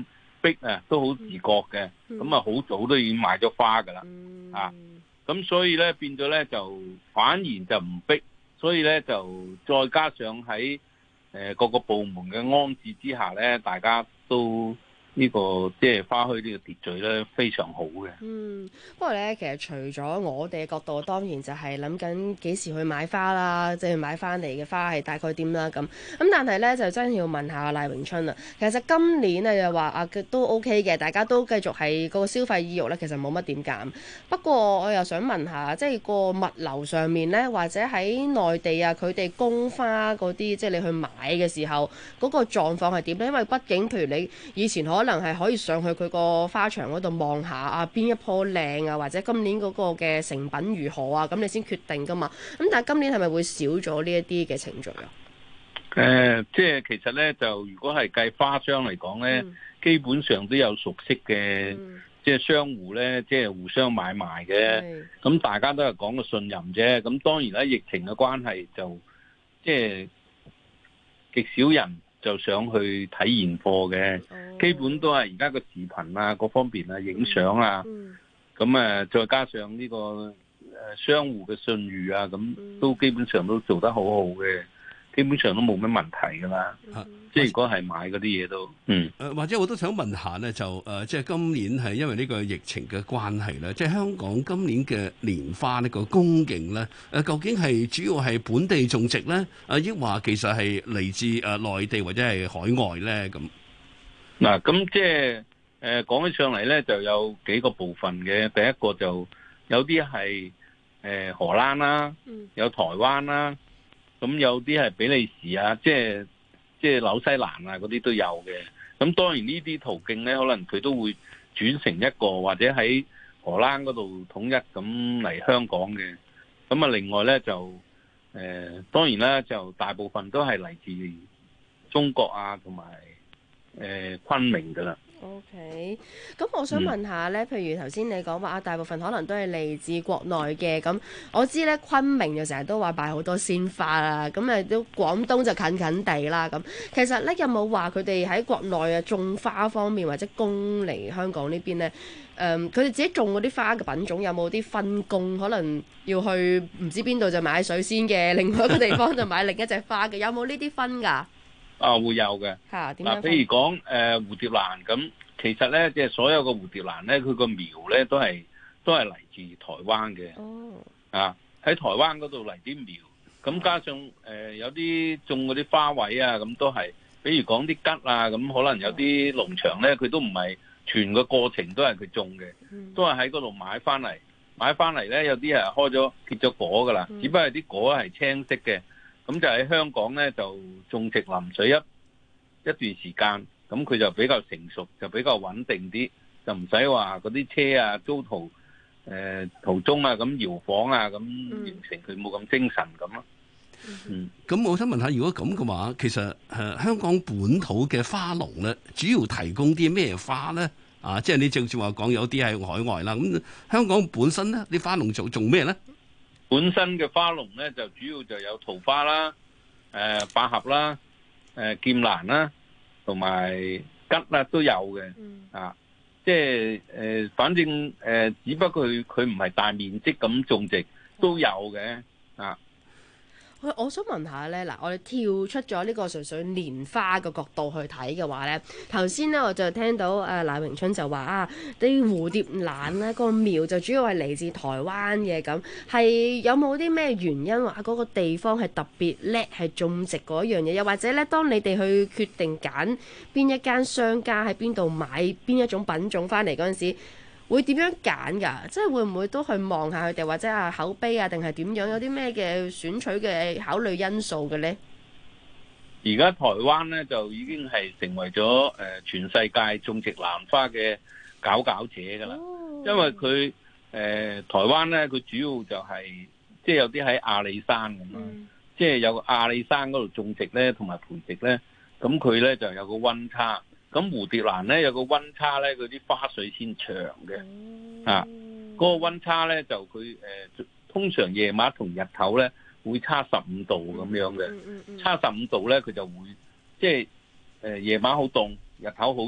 逼啊，都好自覺嘅，咁啊好早都已經買咗花噶啦，咁所以咧變咗咧就反而就唔逼，所以咧就再加上喺各個部門嘅安置之下咧，大家都呢個即係花墟呢個秩序咧非常好嘅。 不過咧，其實除咗我哋嘅角度，當然就係諗緊幾時去買花啦，即係買翻嚟嘅花係大概點啦咁。但係咧就真係要問下賴榮春啦。其實今年啊又話都 OK 嘅，大家都繼續係個消費意欲咧，其實冇乜點減。不過我又想問下，即係個物流上面咧，或者喺內地啊，佢哋供花嗰啲，即係你去買嘅時候，嗰個狀況係點咧？因為畢竟譬如你以前可能係可以上去佢個花場嗰度望下邊一棵靚啊，或者今年嗰個嘅成品如何啊，咁你先決定噶嘛。咁但係今年係咪會少咗呢一啲嘅程序啊？ 即係其實咧，就如果係計花商嚟講咧，基本上都有熟悉嘅，即係商戶咧，即係互相買賣嘅。咁大家都係講個信任啫。咁當然啦，疫情嘅關係就即係極少人就想去睇現貨嘅，基本都係而家個視頻啊，各方面啊，影相啊，咁再加上呢個商戶嘅信譽啊，咁都基本上都做得好好嘅，基本上都冇乜問題噶啦。即係如果係買嗰啲嘢都， 或者我都想問下咧，就即係今年係因為呢個疫情嘅關係咧，即係香港今年嘅蓮花呢個供應咧，究竟係主要係本地種植咧，抑或其實係嚟自內地或者係海外咧咁？ 嗱，咁即係講起上嚟咧，就有幾個部分嘅。第一個就有啲係荷蘭啦，有台灣啦，咁有啲係比利時啊，即係紐西蘭啊嗰啲都有嘅。咁當然呢啲途徑咧，可能佢都會轉成一個或者喺荷蘭嗰度統一咁嚟香港嘅。咁啊，另外咧就當然啦，就大部分都係嚟自中國啊，同埋昆明噶啦。 OK， 咁我想問下咧，譬如頭先你講話大部分可能都係嚟自國內嘅，咁我知咧昆明就成日都話擺好多鮮花啦，咁都廣東就近近地啦，咁其實咧有冇話佢哋喺國內啊種花方面或者供嚟香港呢邊咧？佢哋自己種嗰啲花嘅品種有冇啲分工？可能要去唔知邊度就買水仙嘅，另外一個地方就買另一隻花嘅，有冇呢啲分㗎？ 會有嘅。 點樣分？ 譬如講蝴蝶蘭咁，其實咧即係所有嘅蝴蝶蘭咧，佢個苗咧都係嚟自台灣嘅。喺台灣嗰度嚟啲苗，咁加上有啲種嗰啲花卉啊，咁都係，比如講啲桔啊，咁可能有啲農場咧，佢都唔係全個過程都係佢種嘅，都係喺嗰度買翻嚟咧，有啲係結咗果噶啦，只不過係啲果係青色嘅。咁就喺香港咧，就種植淋水一段時間，咁佢就比較成熟，就比較穩定啲，就唔使話嗰啲車啊遭途中啊咁搖晃啊，咁形成佢冇咁精神咁咯。 咁我想問下，如果咁嘅話，其實香港本土嘅花農咧，主要提供啲咩花咧？即係你正話講有啲係海外啦，咁香港本身咧啲花農種咩咧？ 本身嘅花農咧就主要就有桃花啦、百合啦、劍蘭啦，同埋桔啦都有嘅。即係反正只不過佢唔係大面積咁種植都有嘅。 我想問下咧，嗱，我哋跳出咗呢個純粹蓮花嘅角度去睇嘅話咧，頭先咧我就聽到賴榮春就話啲蝴蝶蘭咧個苗就主要係嚟自台灣嘅，咁係有冇啲咩原因話嗰個地方係特別叻係種植嗰樣嘢？又或者咧，當你哋去決定揀邊一間商家喺邊度買邊一種品種翻嚟嗰陣時，會點樣揀㗎？即係會唔會都去望下佢哋，或者口碑啊，定係點樣？有啲咩嘅選取嘅考慮因素嘅咧？ 而家台灣咧就已經係成為咗全世界種植蘭花嘅佼佼者㗎啦。因為佢台灣咧，佢主要就係即係有啲喺阿里山咁啦，即係有個阿里山嗰度種植咧，同埋培植咧，咁佢咧就有個溫差。咁蝴蝶蘭咧有個溫差咧，佢啲花水先長嘅。嗰個溫差咧就佢通常夜晚同日頭咧會差15度咁樣嘅。差15度咧佢就會即係夜晚好凍，日頭好熱，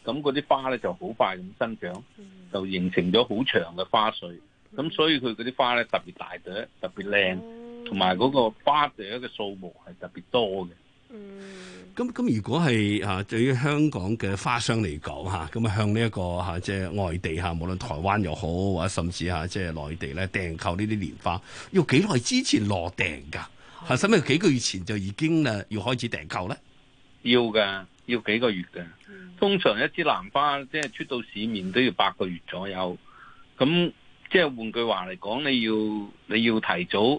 咁嗰啲花咧就好快咁生長，就形成咗好長嘅花穗。咁所以佢嗰啲花咧特別大朵，特別靚，同埋嗰個花朵嘅數目係特別多嘅。 咁如果係對於香港嘅花商嚟講咁向呢一個即係外地無論台灣又好，或者甚至即係內地咧訂購呢啲蓮花，要幾耐之前落訂㗎？使唔使幾個月前就已經要開始訂購咧？ 要㗎，要幾個月㗎。通常一支蘭花即係出到市面都要8個月左右。咁即係換句話嚟講，你要提早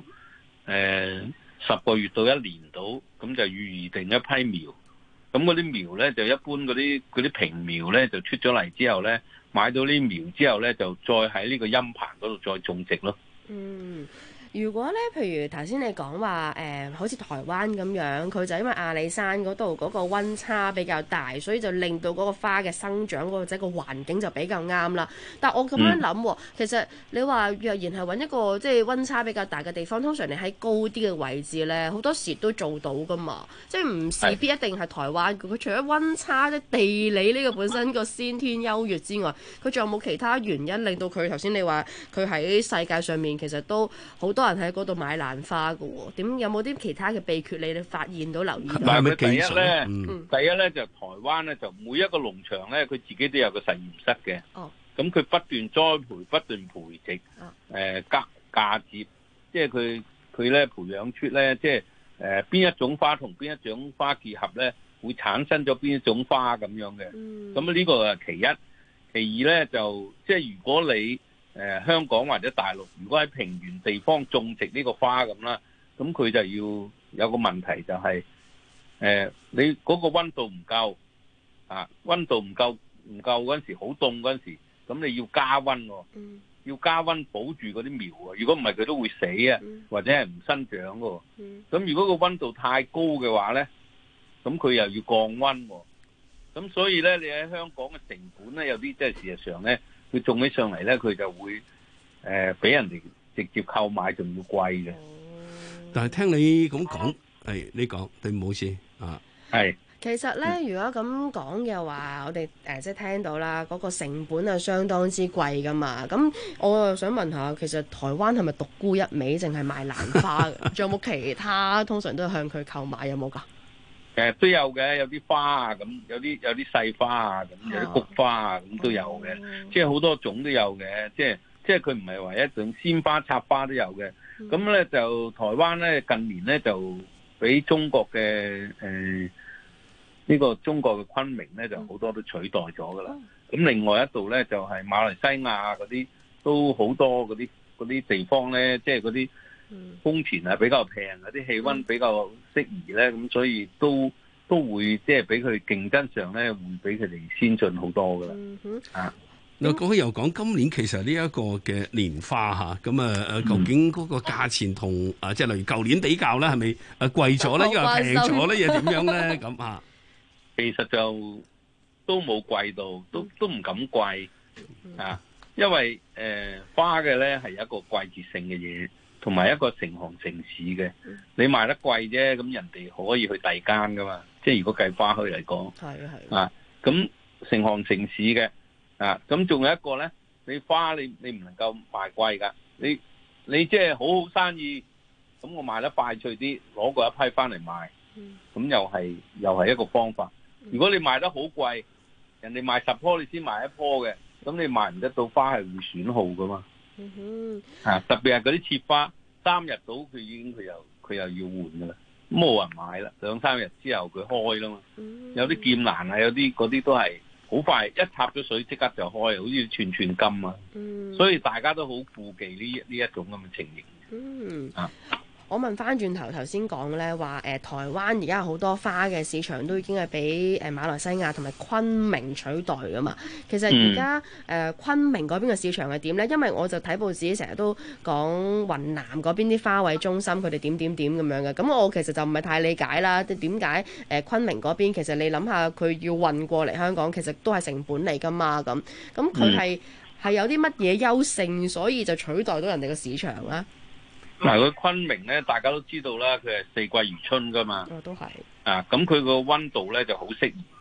10個月到1年到，咁就預定一批苗。咁嗰啲苗咧就一般嗰啲平苗咧就出咗嚟之後咧，買到啲苗之後咧就再喺呢個陰棚嗰度再種植咯。 如果咧，譬如頭先你講話好似台灣咁樣，佢就因為阿里山嗰度嗰個溫差比較大，所以就令到嗰個花嘅生長或者個環境就比較啱啦。但我咁樣諗，其實你話若然係揾一個即係溫差比較大嘅地方，通常你喺高啲嘅位置咧，好多時都做到噶嘛。即係唔勢必一定係台灣，佢除咗溫差即係地理呢個本身個先天優越之外，佢仲有冇其他原因令到佢頭先你話佢喺世界上面其實都好多人喺嗰度買蘭花嘅喎？點有冇啲其他嘅秘訣你哋發現到留意到？ 但係佢第一咧就台灣咧就每一個農場咧佢自己都有個實驗室嘅。咁佢不斷栽培、不斷培植，嫁接，即係佢咧培養出咧，即係邊一種花同邊一種花結合咧，會產生咗邊一種花咁樣嘅。咁呢個係其一。其二咧就即係如果你香港或者大陸，如果喺平原地方種植呢個花咁啦，咁佢就要有個問題就係你嗰個溫度唔夠溫度唔夠嗰陣時，好凍嗰陣時，咁你要加溫喎，要加溫保住嗰啲苗啊！如果唔係佢都會死啊，或者係唔生長嘅。咁如果個溫度太高嘅話咧，咁佢又要降溫喎。咁所以咧，你喺香港嘅成本咧，有啲即係事實上咧，佢種起上嚟咧，佢就會比人哋直接購買仲要貴嘅。 但係聽你咁講，你講對唔好意思係。 其實咧，如果咁講嘅話，我哋即係聽到啦，嗰個成本係相當之貴噶嘛。咁我又想問下，其實台灣係咪獨沽一味，淨係賣蘭花嘅？仲有冇其他？通常都係向佢購買，有冇㗎？ 都有嘅，有啲花啊，咁有啲細花啊，咁有啲菊花啊，咁都有嘅，即係好多種都有嘅，即係佢唔係話一種鮮花插花都有嘅。咁咧就台灣咧近年咧就俾中國嘅呢個中國嘅昆明咧就好多都取代咗噶啦。咁另外一度咧就係馬來西亞嗰啲都好多嗰啲地方咧，即係嗰啲工錢係比較平，嗰啲氣溫比較適宜咧，咁所以都會即係俾佢競爭上咧，會比佢哋先進好多噶啦。 嗱，講起又講，今年其實呢一個嘅蓮花咁究竟嗰個價錢同即係例如舊年比較咧，係咪貴咗咧，又平咗咧，又點樣咧？咁其實就都冇貴到，都唔敢貴因為花嘅咧係一個季節性嘅嘢。同埋一個成行成市嘅，你賣得貴啫，咁人哋可以去第二間噶嘛。即係如果計花墟嚟講，咁成行成市嘅咁仲有一個咧，你花你唔能夠賣貴噶，你即係好好生意，咁我賣得快脆啲，攞過一批翻嚟賣，咁又係一個方法。如果你賣得好貴，人哋賣10棵你先賣1棵嘅，咁你賣唔得到花係會損耗噶嘛。特別係嗰啲切花，3日到佢又要換噶啦，冇人買啦。2-3日之後佢開啦嘛。有啲劍蘭啊，有啲嗰啲都係好快，一插咗水即刻就開，好似串金啊。所以大家都好顧忌呢一種咁嘅情形。 我問翻轉頭先講咧話台灣而家好多花嘅市場都已經係俾馬來西亞同埋昆明取代噶嘛。其實而家昆明嗰邊嘅市場係點咧？因為我就睇報紙成日都講雲南嗰邊啲花卉中心佢哋點咁樣嘅。咁我其實就唔係太理解啦。點解昆明嗰邊其實你諗下佢要運過嚟香港，其實都係成本嚟噶嘛。咁佢係有啲乜嘢優勝，所以就取代到人哋嘅市場咧？ 佢昆明咧，大家都知道啦，佢係4季如春噶嘛。 都係。 咁佢個溫度咧就好適宜，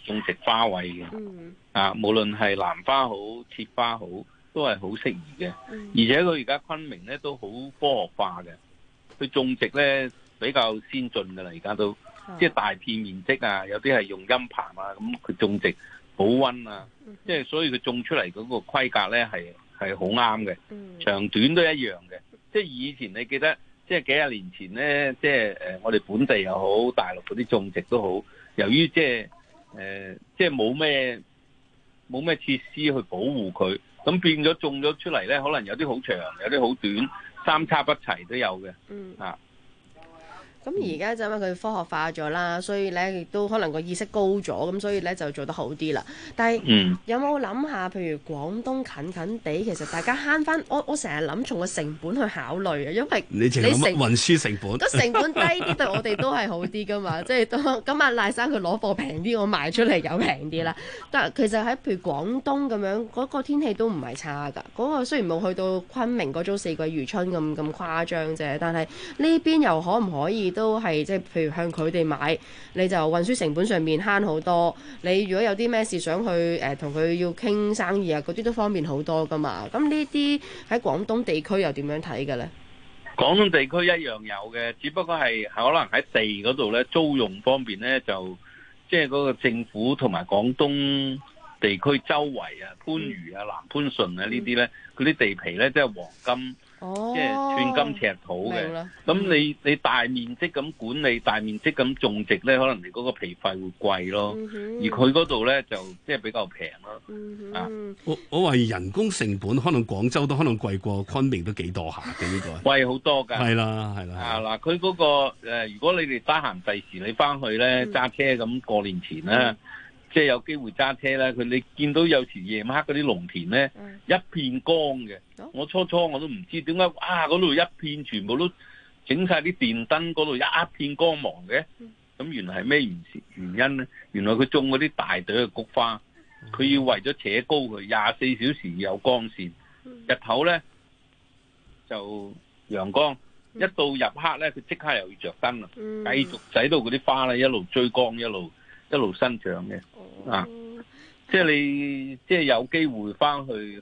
種植花卉嘅。無論係蘭花好、切花好，都係好適宜嘅。而且佢而家昆明咧都好科學化嘅，佢種植咧比較先進噶啦，而家都即係大片面積啊，有啲係用陰棚啊，咁佢種植保溫啊，即係所以佢種出嚟嗰個規格咧係好啱嘅，長短都一樣嘅。即係以前你記得，即係幾廿年前咧，即係我哋本地又好，大陸嗰啲種植都好，由於即係冇咩設施去保護佢，咁變咗種咗出嚟咧，可能有啲好長，有啲好短，三叉不齊都有嘅。 咁而家就因為佢科學化咗啦，所以咧亦都可能個意識高咗，咁所以咧就做得好啲啦。但係有冇諗下，譬如廣東近近地，其實大家慳翻，我成日諗從個成本去考慮啊，因為你淨係諗運輸成本， 都成本低啲對我哋都係好啲噶嘛。即係咁啊，賴生佢攞貨平啲，我賣出嚟又平啲啦。但係其實喺譬如廣東咁樣，嗰個天氣都唔係差㗎。嗰個雖然冇去到昆明嗰種四季如春咁誇張啫，但係呢邊又可唔可以？都係即係，譬如向佢哋買，你就運輸成本上面慳好多。你如果有啲咩事想去同佢要傾生意啊，嗰啲都方便好多噶嘛。咁呢啲喺廣東地區又點樣睇嘅咧？ 廣東地區一樣有嘅，只不過係可能喺地嗰度咧租用方面咧，就即係嗰個政府同埋廣東地區周圍啊，番禺啊、南番順啊呢啲咧，嗰啲地皮咧即係黃金。即係寸金尺土嘅，咁你大面積咁管理、大面積咁種植咧，可能你嗰個皮費會貴咯。而佢嗰度咧就即係比較平咯。 我懷疑人工成本可能廣州都可能貴過昆明都幾多下嘅呢個。 貴好多㗎。係啦。 嗱，佢嗰個如果你哋得閒第時你翻去咧揸車咁過年前咧。即係有機會揸車咧，你見到有時夜晚黑嗰啲農田咧，一片光嘅。我初我都唔知點解，嗰度一片全部都整晒啲電燈，嗰度一片光芒嘅。咁原來係咩原因咧？原來佢種嗰啲大朵嘅菊花，佢要為咗扯高佢24小時有光線，日頭咧就陽光，一到入黑咧，佢即刻又要着燈啦，繼續使到嗰啲花咧一路追光一路生長嘅。即係你即係有機會翻去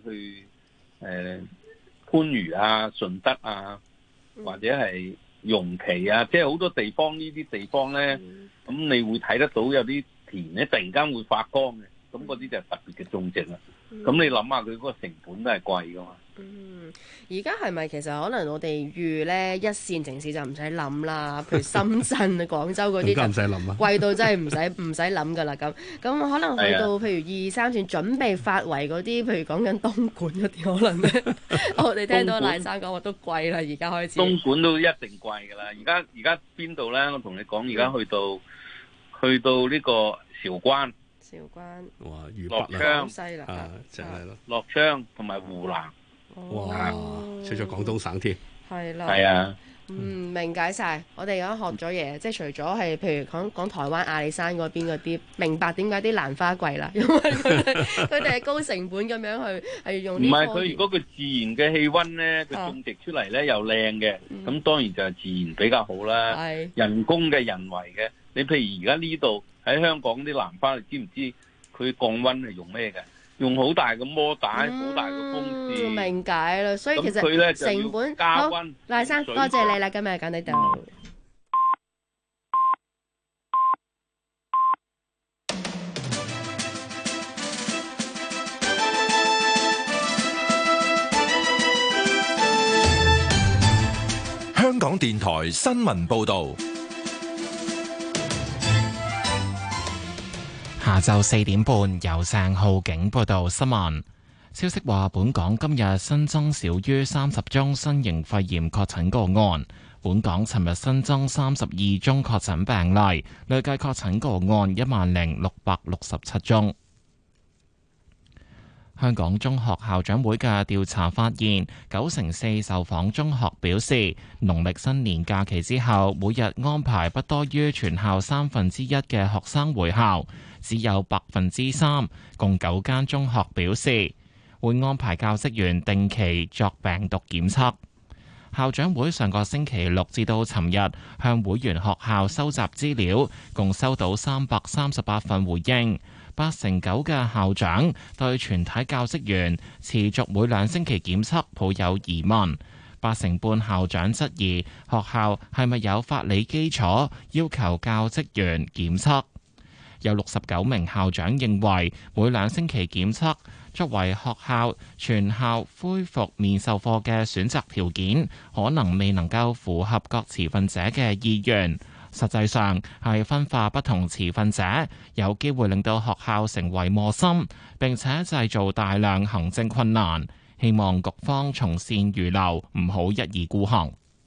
番禺啊、順德啊，或者係容奇啊，即係好多地方呢啲地方咧，咁你會睇得到有啲田咧突然間會發光嘅，咁嗰啲就係特別嘅種植啦。咁你諗下佢嗰個成本都係貴噶嘛。 而家係咪其實可能我哋預咧一線城市就唔使諗啦，譬如深圳啊、廣州嗰啲就唔使諗啊，貴到真係唔使諗噶啦咁。咁可能去到譬如2、3線準備發圍嗰啲，譬如講緊東莞嗰啲，可能咧我哋聽到賴生講話都貴啦，而家開始。東莞都一定貴噶啦，而家邊度咧？我同你講，而家去到呢個韶關。 哇， 樂昌西啦， 就係咯， 樂昌同埋湖南。 哇！除咗廣東省添， 係啦， 係啊， 明解晒。我哋而家學咗嘢，即係除咗係譬如講台灣阿里山嗰邊嗰啲，明白點解啲蘭花貴啦，因為佢哋係高成本咁樣去係用呢。唔係佢如果佢自然嘅氣温咧，佢種植出嚟咧又靚嘅，咁當然就係自然比較好啦。係人工嘅人為嘅，你譬如而家呢度喺香港啲蘭花，你知唔知佢降温係用咩嘅？用好大嘅摩打，好大嘅風扇。明解啦，所以其實成本加溫。賴生，多謝你啦，今日講呢度。 香港電台新聞報導。 下晝4點半，由鄭浩景報道新聞。消息話，本港今日新增少於30宗新型肺炎確診個案。本港尋日新增32宗確診病例，累計確診個案10,667宗。香港中學校長會嘅調查發現，94%受訪中學表示，農曆新年假期之後，每日安排不多於全校1/3嘅學生回校。只有3%，共9間中學表示會安排教職員定期作病毒檢測。 校長會上個星期六至到尋日向會員學校收集資料，共收到338份回應。89%嘅校長對全體教職員持續每2星期檢測抱有疑問，8成半校長質疑學校係咪有法理基礎要求教職員檢測。有69名校長認為每2星期檢測作為學校全校恢復面授課嘅選擇條件，可能未能夠符合各持份者嘅意願。實際上係分化不同持份者，有機會令到學校成為磨心，並且製造大量行政困難。希望局方從善如流，唔好一意孤行。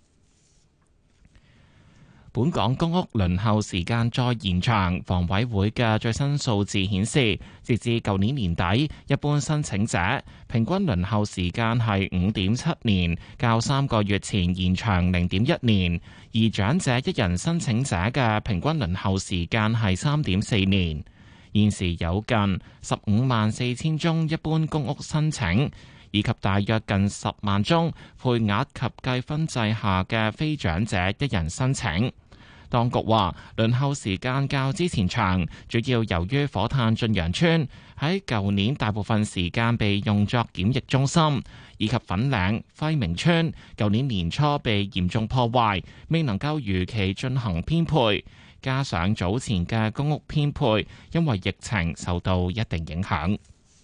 本港公屋輪候時間再延長，房委會嘅最新數字顯示，截至舊年年底，一般申請者平均輪候時間係5.7年，較3個月前延長0.1年；而長者一人申請者嘅平均輪候時間係3.4年。現時有近154,000宗一般公屋申請，以及大約近10萬宗配額及計分制下嘅非長者一人申請。當局話，輪候時間較之前長，主要由於火炭駿洋邨喺舊年大部分時間被用作檢疫中心，以及粉嶺輝明邨舊年年初被嚴重破壞，未能夠如期進行編配，加上早前嘅公屋編配因為疫情受到一定影響。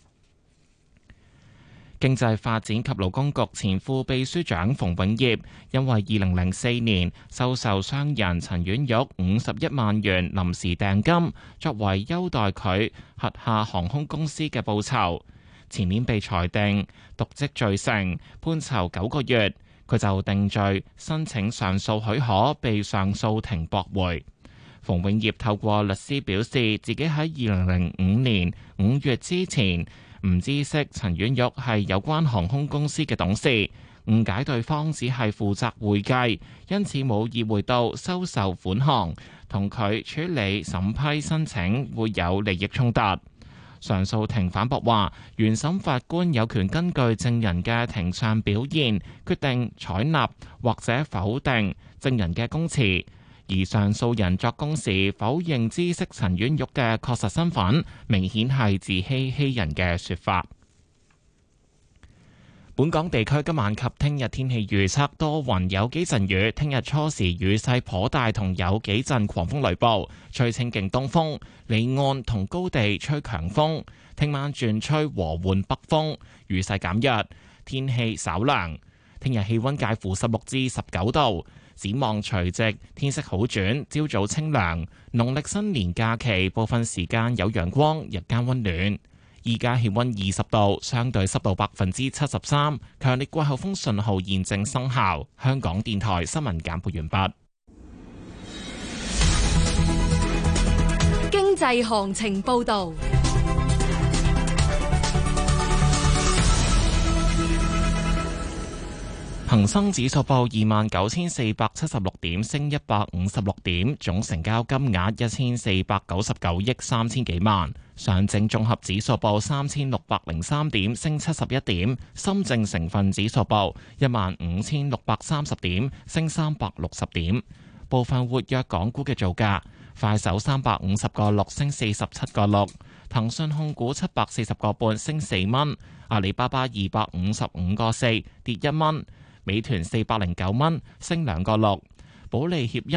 經濟發展及勞工局前副秘書長馮永業因為2004年收受商人陳婉玉51萬元臨時訂金，作為優待佢轄下航空公司嘅報酬，前年被裁定瀆職罪成，判囚9個月。佢就定罪申請上訴許可，被上訴庭駁回。馮永業透過律師表示，自己喺2005年5月之前唔知悉陳婉玉係有關航空公司嘅董事，誤解對方只係負責會計，因此冇意會到收受款項同佢處理審批申請會有利益衝突。上訴庭反駁話，原審法官有權根據證人嘅庭上表現，決定採納或者否定證人嘅供詞。而上訴人作供時否認知悉陳婉玉嘅確實身份，明顯係自欺欺人嘅說法。本港地區今晚及聽日天氣預測多雲有幾陣雨，聽日初時雨勢頗大，同有幾陣狂風雷暴，吹清勁東風，離岸同高地吹強風。聽晚轉吹和緩北風，雨勢減弱，天氣稍涼。聽日氣溫介乎16至19度。展望除夕天色好轉，朝早清涼。農曆新年假期部分時間有陽光，日間溫暖。依家氣溫20度，相對濕度73%，強烈季候風信號現正生效。香港電台新聞簡報完畢。 經濟行情報道。 恒生指數報29,476點，升156點，總成交金額1499億3000幾萬。上證綜合指數報3603點，升71點。深證成分指數報15630點，升360點。部分活躍港股嘅造價：快手350個6升47個6，騰訊控股740個半升4蚊，阿里巴巴255個4跌1蚊。美團409蚊，升2個6；保利協